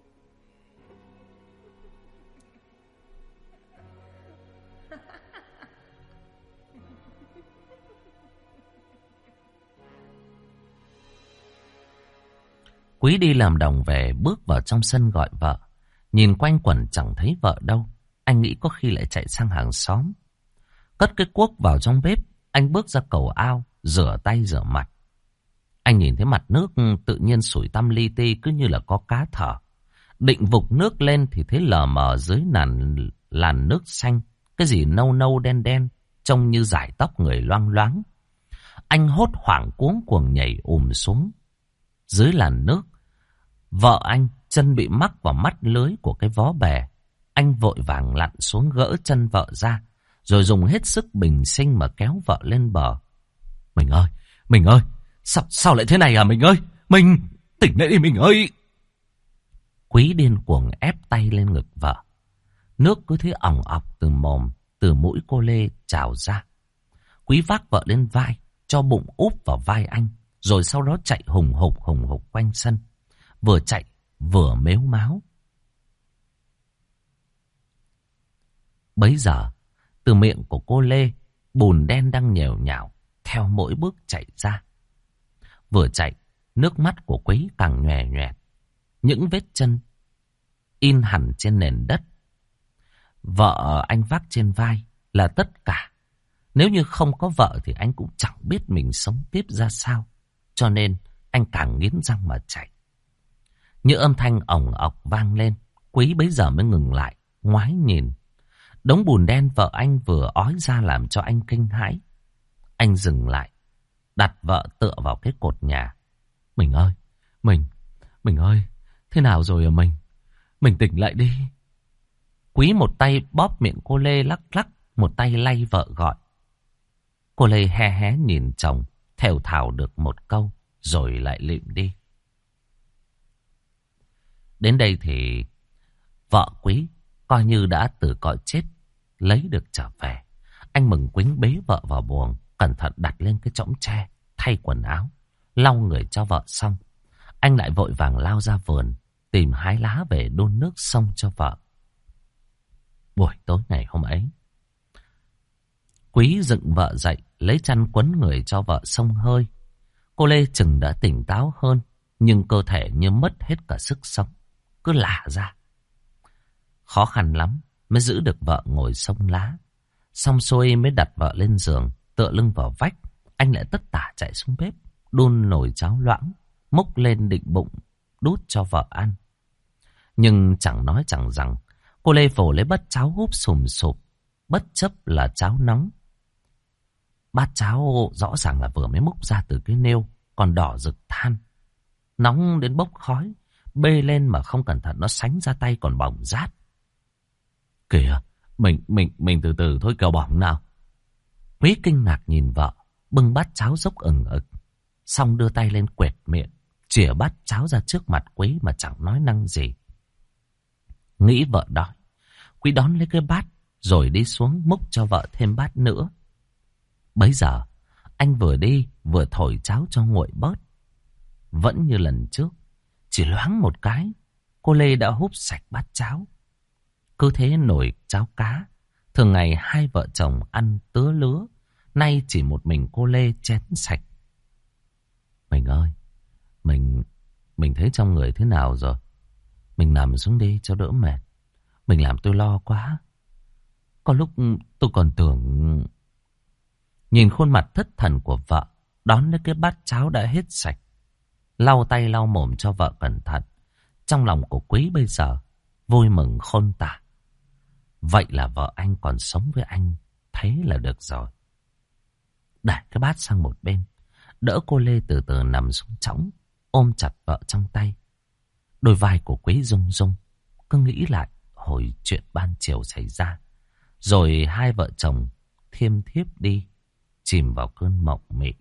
Quý đi làm đồng về, bước vào trong sân gọi vợ. Nhìn quanh quẩn chẳng thấy vợ đâu. Anh nghĩ có khi lại chạy sang hàng xóm. Cất cái cuốc vào trong bếp, anh bước ra cầu ao, rửa tay rửa mặt. Anh nhìn thấy mặt nước tự nhiên sủi tăm li ti, cứ như là có cá thở. Định vục nước lên thì thấy lờ mờ dưới làn nước xanh, cái gì nâu nâu đen đen, trông như dải tóc người loang loáng. Anh hốt hoảng cuống cuồng nhảy xuống. Dưới làn nước, vợ anh chân bị mắc vào mắt lưới của cái vó bè. Anh vội vàng lặn xuống gỡ chân vợ ra, rồi dùng hết sức bình sinh mà kéo vợ lên bờ. Mình ơi, sao lại thế này à mình ơi? Mình, tỉnh lại đi mình ơi! Quý điên cuồng ép tay lên ngực vợ. Nước cứ thế ỏng ọc từ mồm, từ mũi cô Lê trào ra. Quý vác vợ lên vai, cho bụng úp vào vai anh, rồi sau đó chạy hùng hục quanh sân. Vừa chạy vừa mếu máo. Bấy giờ, từ miệng của cô Lê, bùn đen đang nhèo nhào theo mỗi bước chạy ra. Vừa chạy, nước mắt của Quý càng nhòe nhòe. Những vết chân in hẳn trên nền đất. Vợ anh vác trên vai là tất cả. Nếu như không có vợ thì anh cũng chẳng biết mình sống tiếp ra sao. Cho nên anh càng nghiến răng mà chạy. Như âm thanh ỏng ọc vang lên, Quý bấy giờ mới ngừng lại, ngoái nhìn. Đống bùn đen vợ anh vừa ói ra làm cho anh kinh hãi. Anh dừng lại, đặt vợ tựa vào cái cột nhà. Mình ơi, mình ơi, thế nào rồi à mình? Mình tỉnh lại đi. Quý một tay bóp miệng cô Lê lắc lắc, một tay lay vợ gọi. Cô Lê hé hé nhìn chồng, thều thào được một câu, rồi lại lịm đi. Đến đây thì vợ Quý coi như đã từ cõi chết lấy được trở về. Anh mừng quính bế vợ vào buồng, cẩn thận đặt lên cái chõng tre, thay quần áo, lau người cho vợ xong. Anh lại vội vàng lao ra vườn, tìm hái lá về đun nước xông cho vợ. Buổi tối ngày hôm ấy, Quý dựng vợ dậy, lấy chăn quấn người cho vợ xông hơi. Cô Lê chừng đã tỉnh táo hơn, nhưng cơ thể như mất hết cả sức sống, cứ lả ra. Khó khăn lắm mới giữ được vợ ngồi xông lá. Xong xuôi mới đặt vợ lên giường, tựa lưng vào vách. Anh lại tất tả chạy xuống bếp, đun nồi cháo loãng, múc lên định bụng, đút cho vợ ăn. Nhưng chẳng nói chẳng rằng, cô Lê vồ lấy bát cháo húp sùm sụp, bất chấp là cháo nóng. Bát cháo rõ ràng là vừa mới múc ra từ cái nêu, còn đỏ rực than. Nóng đến bốc khói, bê lên mà không cẩn thận nó sánh ra tay còn bỏng rát. Kìa, mình từ từ thôi kẻo bỏng nào. Quý kinh ngạc nhìn vợ, bưng bát cháo dốc ừng ực. Xong đưa tay lên quẹt miệng, chìa bát cháo ra trước mặt Quý mà chẳng nói năng gì. Nghĩ vợ đói, Quý đón lấy cái bát, rồi đi xuống múc cho vợ thêm bát nữa. Bấy giờ, anh vừa đi vừa thổi cháo cho nguội bớt. Vẫn như lần trước, chỉ loáng một cái, cô Lê đã húp sạch bát cháo. Cứ thế nồi cháo cá, thường ngày hai vợ chồng ăn tứa lứa, nay chỉ một mình cô Lê chén sạch. Mình ơi, mình thấy trong người thế nào rồi? Mình nằm xuống đi cho đỡ mệt. Mình làm tôi lo quá. Có lúc tôi còn tưởng... Nhìn khuôn mặt thất thần của vợ, đón lấy cái bát cháo đã hết sạch, lau tay lau mồm cho vợ cẩn thận. Trong lòng của Quý bây giờ vui mừng khôn tả. Vậy là vợ anh còn sống với anh, thế là được rồi. Để cái bát sang một bên, đỡ cô Lê từ từ nằm xuống chõng, ôm chặt vợ trong tay. Đôi vai của Quý rung rung, cứ nghĩ lại hồi chuyện ban chiều xảy ra. Rồi hai vợ chồng thiêm thiếp đi, chìm vào cơn mộng mị.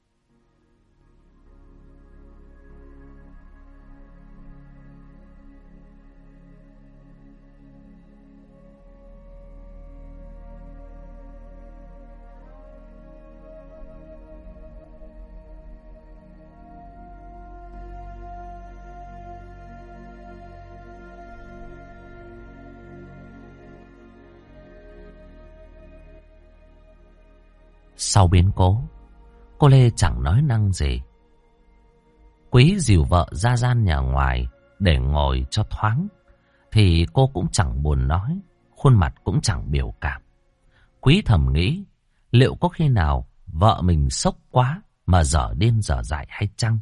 Sau biến cố, cô Lê chẳng nói năng gì. Quý dìu vợ ra gian nhà ngoài để ngồi cho thoáng, thì cô cũng chẳng buồn nói, khuôn mặt cũng chẳng biểu cảm. Quý thầm nghĩ, liệu có khi nào vợ mình sốc quá mà dở điên dở dại hay chăng?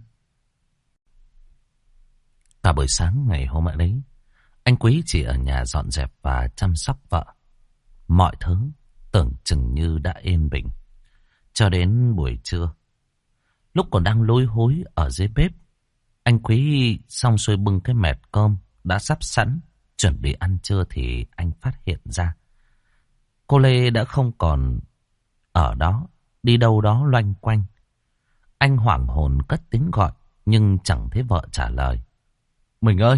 Cả buổi sáng ngày hôm ấy, anh Quý chỉ ở nhà dọn dẹp và chăm sóc vợ. Mọi thứ tưởng chừng như đã yên bình. Cho đến buổi trưa, lúc còn đang lôi hối ở dưới bếp, anh Quý xong xuôi bưng cái mẹt cơm đã sắp sẵn, chuẩn bị ăn trưa thì anh phát hiện ra cô Lê đã không còn ở đó, đi đâu đó loanh quanh. Anh hoảng hồn cất tiếng gọi, nhưng chẳng thấy vợ trả lời. Mình ơi!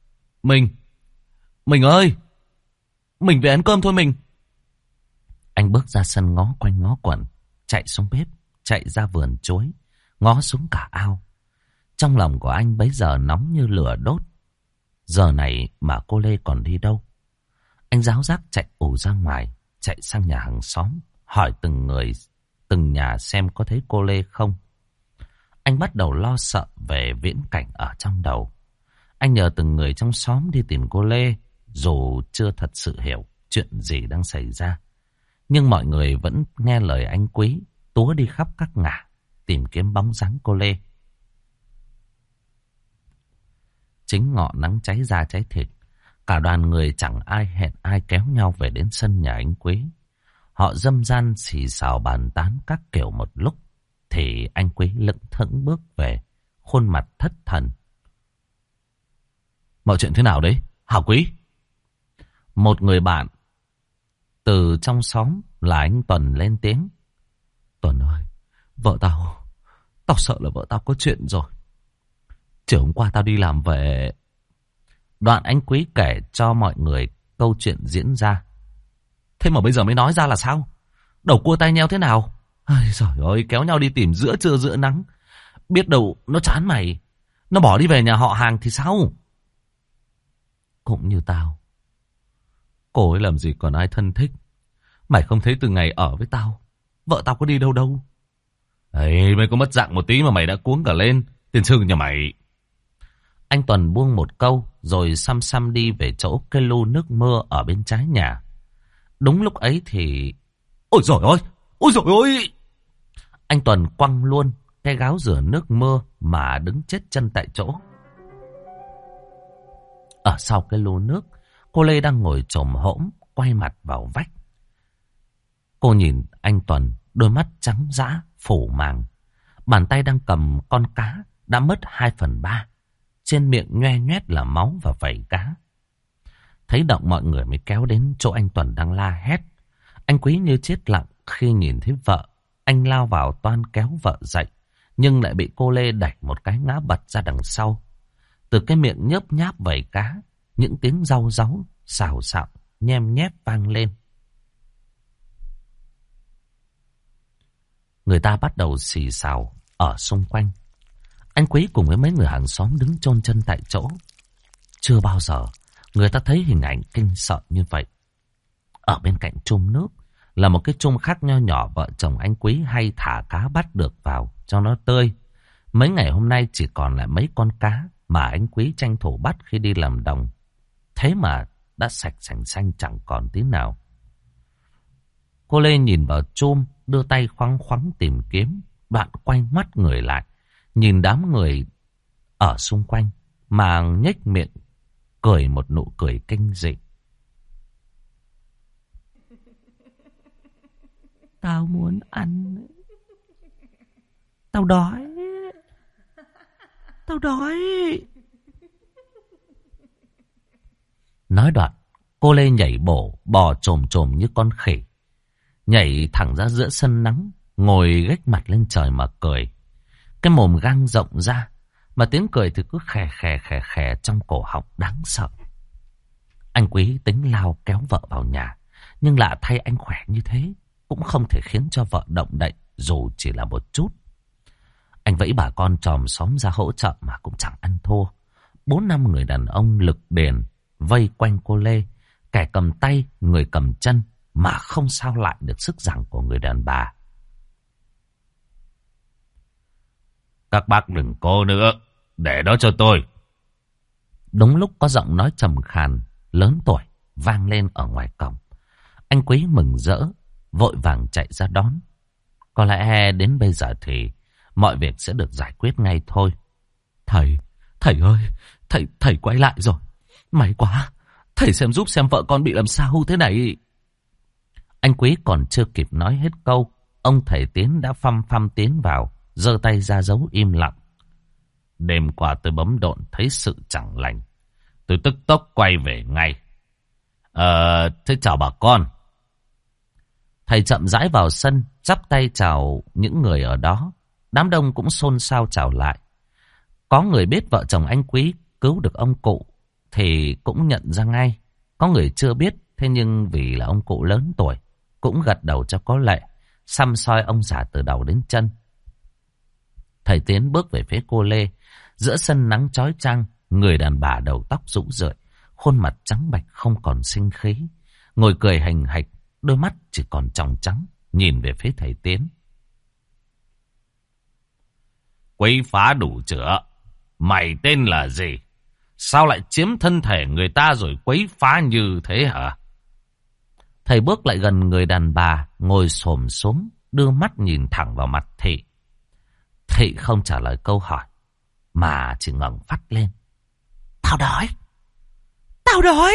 Mình ơi! Mình về ăn cơm thôi mình! Anh bước ra sân ngó quanh ngó quẩn, chạy xuống bếp, chạy ra vườn chuối, ngó xuống cả ao. Trong lòng của anh bấy giờ nóng như lửa đốt. Giờ này mà cô Lê còn đi đâu? Anh ráo rác chạy ù ra ngoài, chạy sang nhà hàng xóm, hỏi từng người, từng nhà xem có thấy cô Lê không. Anh bắt đầu lo sợ về viễn cảnh ở trong đầu. Anh nhờ từng người trong xóm đi tìm cô Lê, dù chưa thật sự hiểu chuyện gì đang xảy ra. Nhưng mọi người vẫn nghe lời anh Quý, túa đi khắp các ngả, tìm kiếm bóng dáng cô Lê. Chính ngọ nắng cháy da cháy thịt, Cả đoàn người chẳng ai hẹn ai kéo nhau về đến sân nhà anh Quý. Họ dâm gian xì xào bàn tán các kiểu một lúc. Thì anh Quý lững thững bước về, khuôn mặt thất thần. Mọi chuyện thế nào đấy, hả Quý? Một người bạn từ trong xóm là anh Tuần lên tiếng. Tuần ơi, vợ tao sợ là vợ tao có chuyện rồi. Chiều hôm qua tao đi làm về. Đoạn anh Quý kể cho mọi người câu chuyện diễn ra. Thế mà bây giờ mới nói ra là sao? Đầu cua tay nheo thế nào? Ây giời ơi, kéo nhau đi tìm giữa trưa giữa nắng. Biết đâu nó chán mày, nó bỏ đi về nhà họ hàng thì sao? Cũng như tao. Cô ấy làm gì còn ai thân thích. Mày không thấy từ ngày ở với tao, vợ tao có đi đâu đâu. Ê, mày có mất dạng một tí mà mày đã cuống cả lên. Tiền sư nhà mày. Anh Tuần buông một câu rồi xăm xăm đi về chỗ cái lu nước mưa ở bên trái nhà. Đúng lúc ấy thì... Ôi dồi ôi! Ôi dồi ôi! Anh Tuần quăng luôn cái gáo rửa nước mưa mà đứng chết chân tại chỗ. Ở sau cái lu nước, cô Lê đang ngồi chồm hổm quay mặt vào vách. Cô nhìn anh Tuần, đôi mắt trắng dã, phủ màng. Bàn tay đang cầm con cá đã mất 2/3. Trên miệng nhoe nhoét là máu và vảy cá. Thấy động mọi người mới kéo đến chỗ anh Tuần đang la hét. Anh Quý như chết lặng khi nhìn thấy vợ. Anh lao vào toan kéo vợ dậy, nhưng lại bị cô Lê đẩy một cái ngã bật ra đằng sau. Từ cái miệng nhớp nháp vảy cá, những tiếng rau ráu, xào xạo, nhem nhép vang lên. Người ta bắt đầu xì xào ở xung quanh. Anh Quý cùng với mấy người hàng xóm đứng chôn chân tại chỗ. Chưa bao giờ người ta thấy hình ảnh kinh sợ như vậy. Ở bên cạnh chum nước là một cái chum khác nho nhỏ vợ chồng anh Quý hay thả cá bắt được vào cho nó tươi. Mấy ngày hôm nay chỉ còn lại mấy con cá mà anh Quý tranh thủ bắt khi đi làm đồng. Thế mà đã sạch sành xanh chẳng còn tí nào. Cô Lê nhìn vào chum, đưa tay khoăng khoắng tìm kiếm, đoạn quay ngoắt người lại, nhìn đám người ở xung quanh mà nhếch miệng cười một nụ cười kinh dị. Tao muốn ăn. Tao đói. Tao đói. Nói đoạn, cô Lê nhảy bổ, bò chồm chồm như con khỉ. Nhảy thẳng ra giữa sân nắng, ngồi gách mặt lên trời mà cười. Cái mồm gang rộng ra, mà tiếng cười thì cứ khè khè khè khè trong cổ họng đáng sợ. Anh Quý tính lao kéo vợ vào nhà, nhưng lạ thay anh khỏe như thế cũng không thể khiến cho vợ động đậy dù chỉ là một chút. Anh vẫy bà con chòm xóm ra hỗ trợ mà cũng chẳng ăn thua. 4-5 người đàn ông lực đền vây quanh cô Lê, kẻ cầm tay, người cầm chân, mà không sao lại được sức giằng của người đàn bà. Các bác đừng cố nữa, để đó cho tôi. Đúng lúc có giọng nói trầm khàn, lớn tuổi, vang lên ở ngoài cổng. Anh Quý mừng rỡ, vội vàng chạy ra đón. Có lẽ đến bây giờ thì mọi việc sẽ được giải quyết ngay thôi. Thầy ơi, thầy quay lại rồi. May quá, thầy xem giúp xem vợ con bị làm sao thế này. Anh Quý còn chưa kịp nói hết câu, ông thầy Tiến đã phăm phăm tiến vào, giơ tay ra dấu im lặng. Đêm qua tôi bấm độn thấy sự chẳng lành, tôi tức tốc quay về ngay. Thế chào bà con. Thầy chậm rãi vào sân, chắp tay chào những người ở đó. Đám đông cũng xôn xao chào lại. Có người biết vợ chồng anh Quý cứu được ông cụ thì cũng nhận ra ngay. Có người chưa biết, thế nhưng vì là ông cụ lớn tuổi, cũng gật đầu cho có lệ, săm soi ông già từ đầu đến chân. Thầy Tiến bước về phía cô Lê. Giữa sân nắng chói chang, người đàn bà đầu tóc rũ rượi, khuôn mặt trắng bạch không còn sinh khí, ngồi cười hành hạch, đôi mắt chỉ còn tròng trắng, nhìn về phía thầy Tiến. Quấy phá đủ chữa. Mày tên là gì? Sao lại chiếm thân thể người ta rồi quấy phá như thế hả? Thầy bước lại gần người đàn bà, ngồi xổm xuống, đưa mắt nhìn thẳng vào mặt Thị. Thị không trả lời câu hỏi, mà chỉ ngẩng phát lên. Tao đói. Tao Tao đói.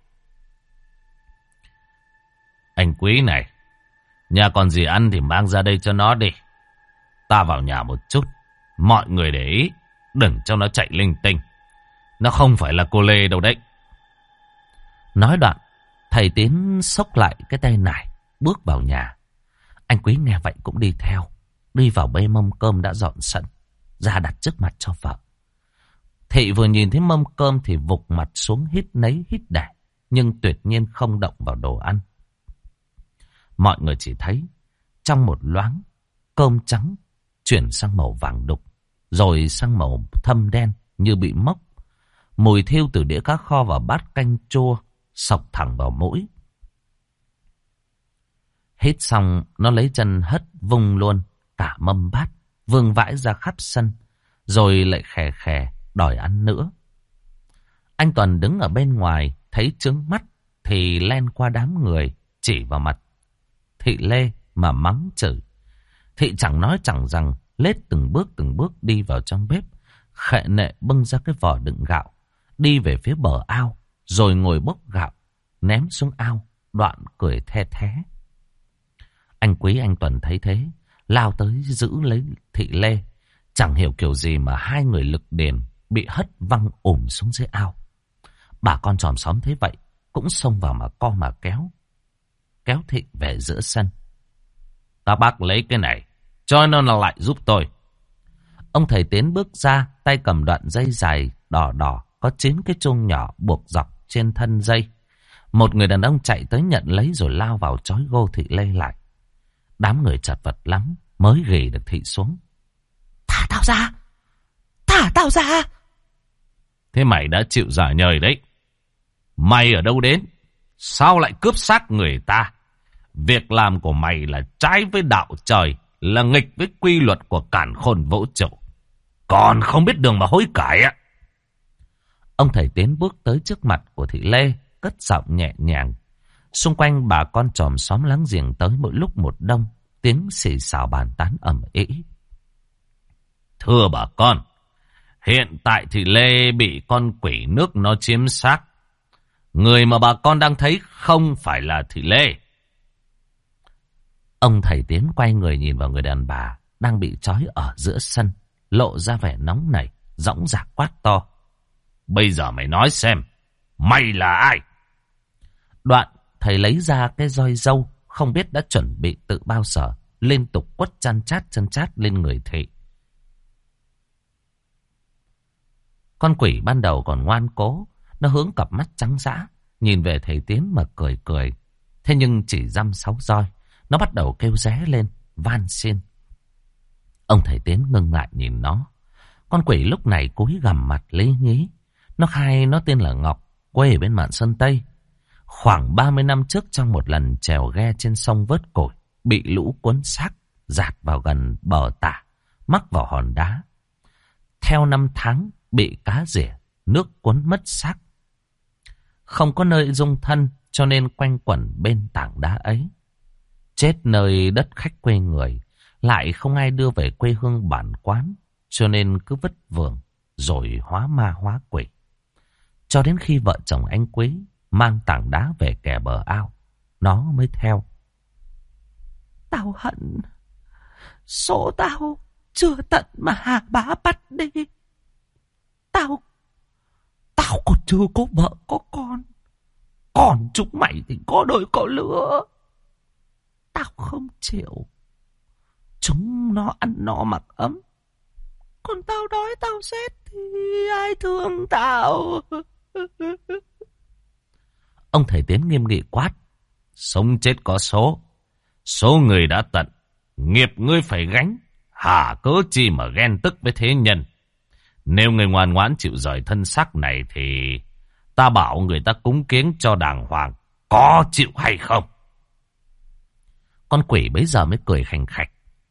Anh Quý này, nhà còn gì ăn thì mang ra đây cho nó đi. Ta vào nhà một chút. Mọi người để ý, đừng cho nó chạy linh tinh. Nó không phải là cô Lê đâu đấy. Nói đoạn, thầy Tiến xốc lại cái tay nải, bước vào nhà. Anh Quý nghe vậy cũng đi theo. Đi vào bê mâm cơm đã dọn sẵn, ra đặt trước mặt cho vợ. Thị vừa nhìn thấy mâm cơm thì vụt mặt xuống hít nấy hít đẻ, nhưng tuyệt nhiên không động vào đồ ăn. Mọi người chỉ thấy trong một loáng, cơm trắng chuyển sang màu vàng đục, rồi sang màu thâm đen như bị mốc. Mùi thiêu từ đĩa cá kho và bát canh chua xộc thẳng vào mũi. Hít xong, nó lấy chân hất vung luôn cả mâm bát, vương vãi ra khắp sân, rồi lại khè khè đòi ăn nữa. Anh Tuần đứng ở bên ngoài, thấy chướng mắt thì len qua đám người, chỉ vào mặt Thị Lê mà mắng chửi. Thị chẳng nói chẳng rằng, lết từng bước đi vào trong bếp, khệ nệ bưng ra cái vỏ đựng gạo, đi về phía bờ ao, rồi ngồi bốc gạo, ném xuống ao, đoạn cười the thé. Anh Quý anh Tuần thấy thế, lao tới giữ lấy Thị Lê. Chẳng hiểu kiểu gì mà hai người lực đền bị hất văng ủm xuống dưới ao. Bà con chòm xóm thấy vậy, cũng xông vào mà co mà kéo. Kéo Thị về giữa sân. Các bác lấy cái này, cho nó lại giúp tôi. Ông thầy Tiến bước ra, tay cầm đoạn dây dài đỏ đỏ, có 9 cái chuông nhỏ buộc dọc trên thân dây. Một người đàn ông chạy tới nhận lấy rồi lao vào trói gô Thị Lê lại. Đám người chật vật lắm mới ghì được Thị xuống. Thả tao ra! Thả tao ra! Thế mày đã chịu giả nhời đấy. Mày ở đâu đến? Sao lại cướp xác người ta? Việc làm của mày là trái với đạo trời, là nghịch với quy luật của càn khôn vũ trụ. Còn không biết đường mà hối cải á. Ông thầy Tiến bước tới trước mặt của Thị Lê, cất giọng nhẹ nhàng. Xung quanh bà con chòm xóm láng giềng tới mỗi lúc một đông, tiếng xì xào bàn tán ầm ĩ. Thưa bà con, hiện tại Thị Lê bị con quỷ nước nó chiếm xác. Người mà bà con đang thấy không phải là Thị Lê. Ông thầy Tiến quay người nhìn vào người đàn bà đang bị trói ở giữa sân, lộ ra vẻ nóng nảy, dõng dạc quát to. Bây giờ mày nói xem, mày là ai? Đoạn thầy lấy ra cái roi dâu, không biết đã chuẩn bị tự bao giờ, liên tục quất chân chát lên người Thị. Con quỷ ban đầu còn ngoan cố, nó hướng cặp mắt trắng dã, nhìn về thầy Tiến mà cười cười. Thế nhưng chỉ dăm 6 roi, nó bắt đầu kêu ré lên, van xin. Ông thầy Tiến ngưng lại nhìn nó. Con quỷ lúc này cúi gằm mặt lý nhí. Nó khai nó tên là Ngọc, quê ở bên mạn Sơn Tây. Khoảng 30 năm trước, trong một lần chèo ghe trên sông vớt củi, bị lũ cuốn xác dạt vào gần bờ tả, mắc vào hòn đá. Theo năm tháng bị cá rỉa, nước cuốn mất xác. Không có nơi dung thân, cho nên quanh quẩn bên tảng đá ấy. Chết nơi đất khách quê người, lại không ai đưa về quê hương bản quán, cho nên cứ vất vưởng rồi hóa ma hóa quỷ. Cho đến khi vợ chồng anh Quý mang tảng đá về kè bờ ao, nó mới theo. Tao hận, số tao chưa tận mà Hà Bá bắt đi. Tao còn chưa có vợ có con, còn chúng mày thì có đôi có lứa. Tao không chịu. Chúng nó ăn no mặc ấm, còn tao đói tao rét thì ai thương tao. Ông thầy Tiến nghiêm nghị quát. Sống chết có số, số người đã tận, nghiệp ngươi phải gánh, hả cớ chi mà ghen tức với thế nhân. Nếu người ngoan ngoãn chịu rời thân xác này thì ta bảo người ta cúng kiếng cho đàng hoàng, có chịu hay không? Con quỷ bấy giờ mới cười khành khạch.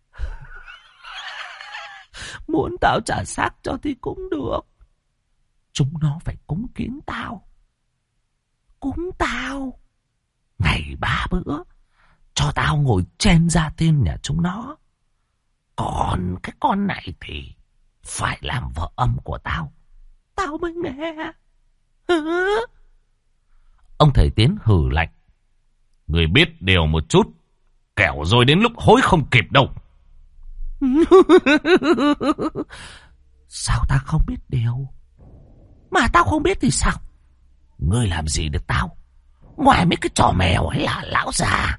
Muốn tao trả xác cho thì cũng được. Chúng nó phải cúng kiếng tao. Cúng tao ngày 3 bữa, cho tao ngồi chen ra tên nhà chúng nó. Còn cái con này thì phải làm vợ âm của tao, tao mới nghe. Ông thầy Tiến hừ lạnh. Người biết điều một chút, kẻo rồi đến lúc hối không kịp đâu. Sao ta không biết điều? Mà tao không biết thì sao? Ngươi làm gì được tao? Ngoài mấy cái trò mèo ấy là lão già.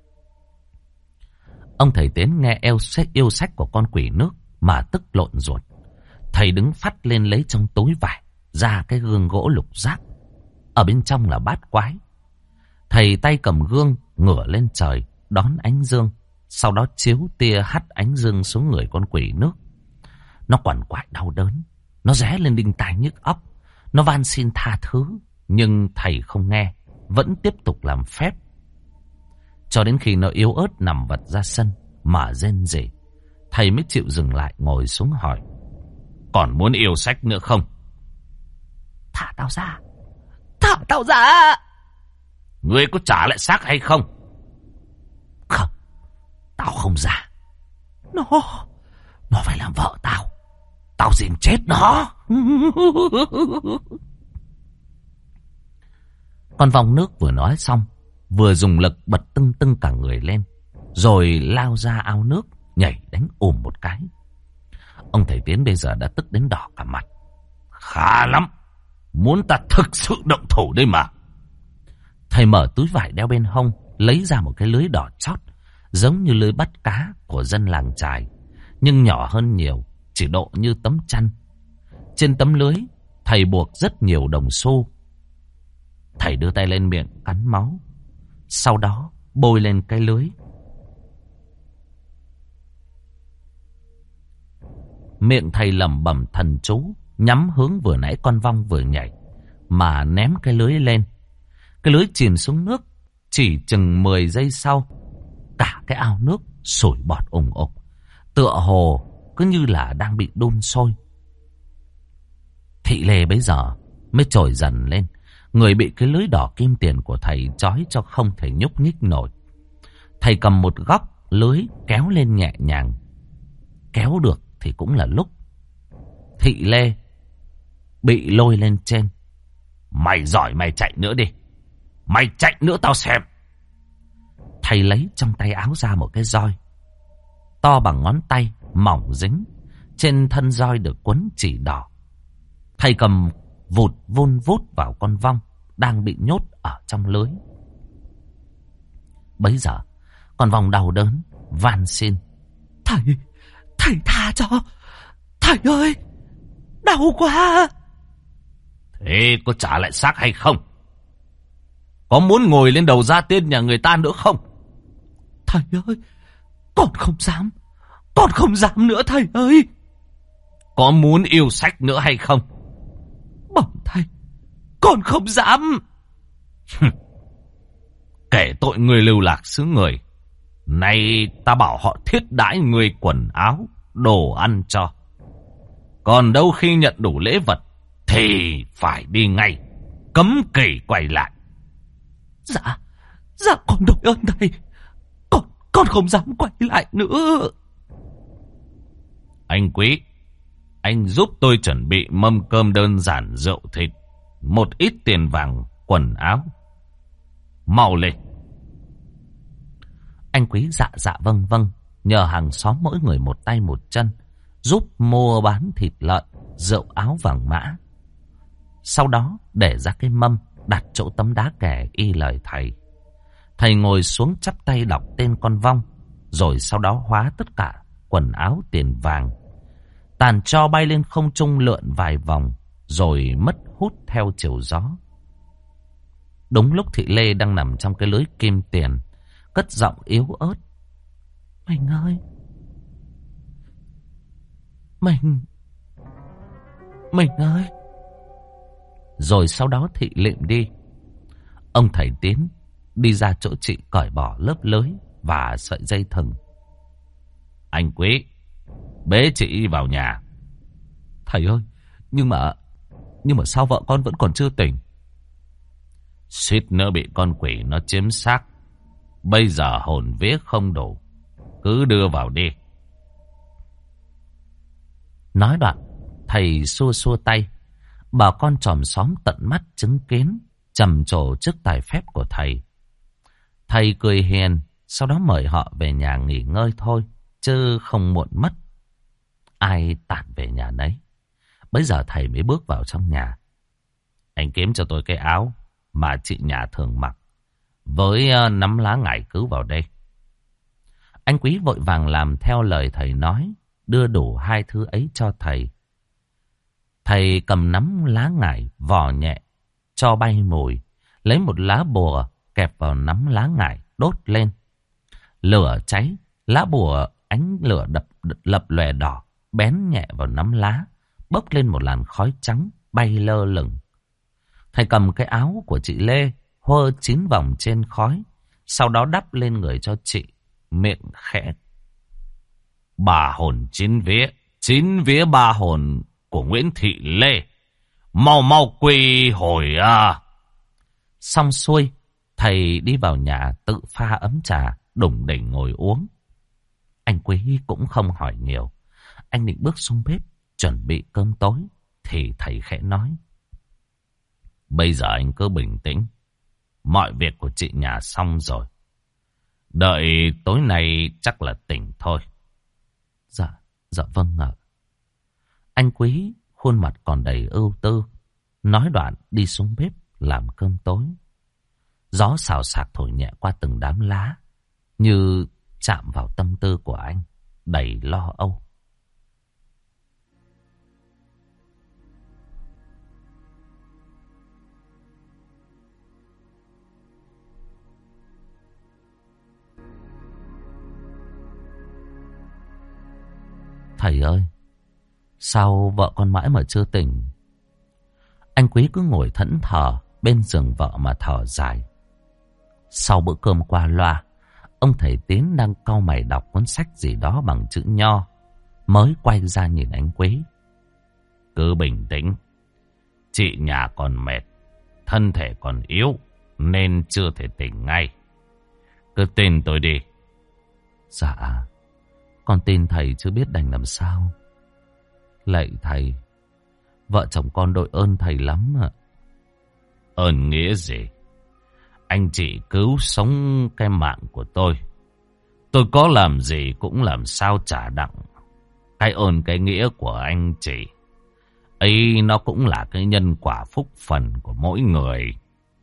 Ông thầy Tiến nghe yêu sách của con quỷ nước mà tức lộn ruột. Thầy đứng phắt lên lấy trong túi vải ra cái gương gỗ lục giác. Ở bên trong là bát quái. Thầy tay cầm gương ngửa lên trời đón ánh dương. Sau đó chiếu tia hắt ánh dương xuống người con quỷ nước. Nó quằn quại đau đớn. Nó ré lên đinh tai nhức óc. Nó van xin tha thứ. Nhưng thầy không nghe. Vẫn tiếp tục làm phép. Cho đến khi nó yếu ớt nằm vật ra sân mà rên rỉ, thầy mới chịu dừng lại ngồi xuống hỏi. Còn muốn yêu sách nữa không? Thả tao ra. Thả tao ra. Ngươi có trả lại xác hay không? Không. Tao không ra. Nó phải làm vợ tao. Tao xin chết nó. Con vong nước vừa nói xong, vừa dùng lực bật tưng tưng cả người lên, rồi lao ra ao nước, nhảy đánh ùm một cái. Ông thầy Tiến bây giờ đã tức đến đỏ cả mặt. Khá lắm, muốn ta thực sự động thủ đây mà. Thầy mở túi vải đeo bên hông, lấy ra một cái lưới đỏ chót, giống như lưới bắt cá của dân làng chài, nhưng nhỏ hơn nhiều, chỉ độ như tấm chăn. Trên tấm lưới, thầy buộc rất nhiều đồng xu. Thầy đưa tay lên miệng cắn máu, sau đó bôi lên cái lưới. Miệng thầy lẩm bẩm thần chú, nhắm hướng vừa nãy con vong vừa nhảy, mà ném cái lưới lên. Cái lưới chìm xuống nước. Chỉ chừng 10 giây sau, cả cái ao nước sủi bọt ùng ục, tựa hồ cứ như là đang bị đun sôi. Thị Lê bấy giờ mới trồi dần lên. Người bị cái lưới đỏ kim tiền của thầy trói cho không thể nhúc nhích nổi. Thầy cầm một góc lưới kéo lên nhẹ nhàng. Kéo được thì cũng là lúc Thị Lê bị lôi lên trên. Mày giỏi mày chạy nữa đi. Mày chạy nữa tao xem. Thầy lấy trong tay áo ra một cái roi to bằng ngón tay, mỏng dính. Trên thân roi được quấn chỉ đỏ. Thầy cầm vun vút vào con vong đang bị nhốt ở trong lưới. Bấy giờ con vong đau đớn van xin. Thầy tha cho. Thầy ơi, đau quá. Thế có trả lại xác hay không? Có muốn ngồi lên đầu gia tiên nhà người ta nữa không? Thầy ơi, con không dám nữa thầy ơi. Có muốn yêu sách nữa hay không? Bẩm thầy, con không dám. Kể tội người lưu lạc xứ người. Nay ta bảo họ thiết đãi người quần áo, đồ ăn cho. Còn đâu khi nhận đủ lễ vật thì phải đi ngay, cấm kỷ quay lại. Dạ con đội ơn thầy. Con không dám quay lại nữa. Anh Quý, anh giúp tôi chuẩn bị mâm cơm đơn giản, rượu thịt, một ít tiền vàng, quần áo. Mau lên. Anh Quý dạ vâng, nhờ hàng xóm mỗi người một tay một chân, giúp mua bán thịt lợn, rượu áo vàng mã. Sau đó để ra cái mâm, đặt chỗ tấm đá kẻ y lời thầy. Thầy ngồi xuống chắp tay đọc tên con vong, rồi sau đó hóa tất cả quần áo tiền vàng. Tàn tro bay lên không trung lượn vài vòng, rồi mất hút theo chiều gió. Đúng lúc Thị Lê đang nằm trong cái lưới kim tiền, cất giọng yếu ớt. Mình ơi, mình ơi. Rồi sau đó Thị lịm đi. Ông thầy Tiến đi ra chỗ chị cởi bỏ lớp lưới và sợi dây thừng. Anh Quý, bế chị vào nhà. Thầy ơi, nhưng mà sao vợ con vẫn còn chưa tỉnh? Suýt nữa bị con quỷ nó chiếm xác. Bây giờ hồn vía không đủ, cứ đưa vào đi. Nói đoạn, thầy xua tay. Bà con chòm xóm tận mắt chứng kiến trầm trồ trước tài phép của thầy. Thầy cười hiền, sau đó mời họ về nhà nghỉ ngơi thôi, chứ không muộn mất. Ai tản về nhà nấy. Bây giờ thầy mới bước vào trong nhà. Anh kiếm cho tôi cái áo mà chị nhà thường mặc, với nắm lá ngải cứu vào đây. Anh Quý vội vàng làm theo lời thầy nói, đưa đủ hai thứ ấy cho thầy. Thầy cầm nắm lá ngải vò nhẹ, cho bay mùi, lấy một lá bùa kẹp vào nắm lá ngải đốt lên. Lửa cháy, lá bùa ánh lửa lập lòe đỏ, bén nhẹ vào nắm lá, bốc lên một làn khói trắng bay lơ lửng. Thầy cầm cái áo của chị Lê, hơ 9 vòng trên khói, sau đó đắp lên người cho chị, miệng khẽ: Bà hồn 9 vía ba hồn của Nguyễn Thị Lê, mau mau quy hồi à. Xong xuôi, thầy đi vào nhà tự pha ấm trà, đủng đỉnh ngồi uống. Anh Quý cũng không hỏi nhiều. Anh định bước xuống bếp chuẩn bị cơm tối thì thầy khẽ nói: Bây giờ anh cứ bình tĩnh. Mọi việc của chị nhà xong rồi. Đợi tối nay chắc là tỉnh thôi. Dạ vâng ạ. Anh Quý khuôn mặt còn đầy ưu tư, nói đoạn đi xuống bếp làm cơm tối. Gió xào xạc thổi nhẹ qua từng đám lá, như chạm vào tâm tư của anh, đầy lo âu. Thầy ơi, sao vợ con mãi mà chưa tỉnh? Anh Quý cứ ngồi thẫn thờ bên giường vợ mà thở dài. Sau bữa cơm qua loa, ông thầy Tiến đang cau mày đọc cuốn sách gì đó bằng chữ nho, mới quay ra nhìn anh Quý. Cứ bình tĩnh. Chị nhà còn mệt, thân thể còn yếu, nên chưa thể tỉnh ngay. Cứ tin tôi đi. Dạ, con tin thầy chứ biết đành làm sao. Lạy thầy, vợ chồng con đội ơn thầy lắm ạ. Ơn nghĩa gì? Anh chị cứu sống cái mạng của tôi có làm gì cũng làm sao trả đặng. Cái ơn cái nghĩa của anh chị ấy, nó cũng là cái nhân quả phúc phần của mỗi người.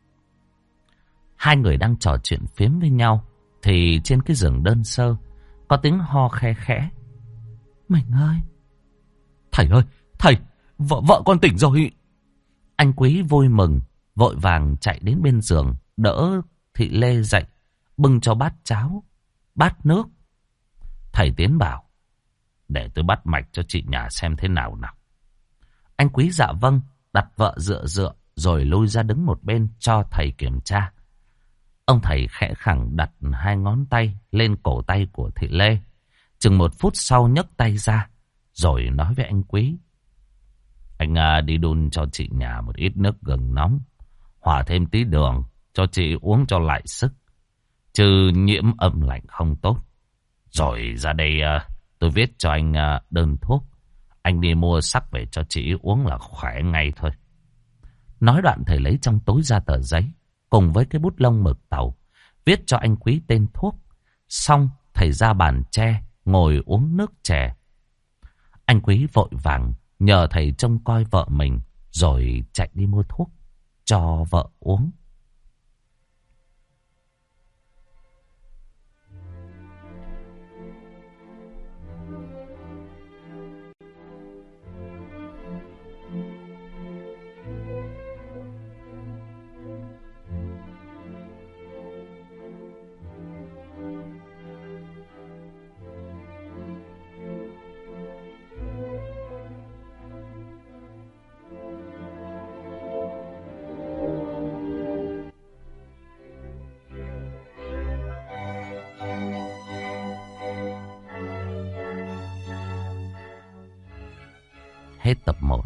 Hai người đang trò chuyện phiếm với nhau thì trên cái giường đơn sơ có tiếng ho khe khẽ. Mình ơi! Thầy ơi! Thầy! Vợ con tỉnh rồi! Anh Quý vui mừng, vội vàng chạy đến bên giường, đỡ thị Lê dậy, bưng cho bát cháo, bát nước. Thầy Tiến bảo: Để tôi bắt mạch cho chị nhà xem thế nào nào. Anh Quý dạ vâng, đặt vợ dựa rồi lui ra đứng một bên cho thầy kiểm tra. Ông thầy khẽ khẳng đặt hai ngón tay lên cổ tay của thị Lê. Chừng 1 phút sau nhấc tay ra, rồi nói với anh Quý: Anh đi đun cho chị nhà một ít nước gừng nóng, hòa thêm tí đường cho chị uống cho lại sức, chứ nhiễm âm lạnh không tốt. Rồi ra đây tôi viết cho anh đơn thuốc. Anh đi mua sắc về cho chị uống là khỏe ngay thôi. Nói đoạn thầy lấy trong túi ra tờ giấy cùng với cái bút lông mực tàu, viết cho anh Quý tên thuốc. Xong thầy ra bàn tre ngồi uống nước chè. Anh Quý vội vàng nhờ thầy trông coi vợ mình, rồi chạy đi mua thuốc cho vợ uống. Hết tập 1.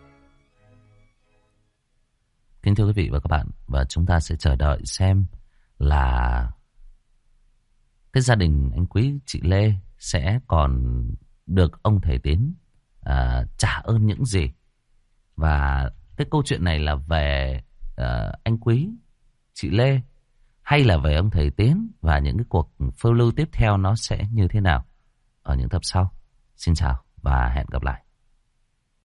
Kính thưa quý vị và các bạn, và chúng ta sẽ chờ đợi xem là cái gia đình anh Quý, chị Lê sẽ còn được ông thầy Tiến trả ơn những gì. Và cái câu chuyện này là về anh Quý, chị Lê, hay là về ông thầy Tiến, và những cái cuộc phiêu lưu tiếp theo nó sẽ như thế nào ở những tập sau. Xin chào và hẹn gặp lại.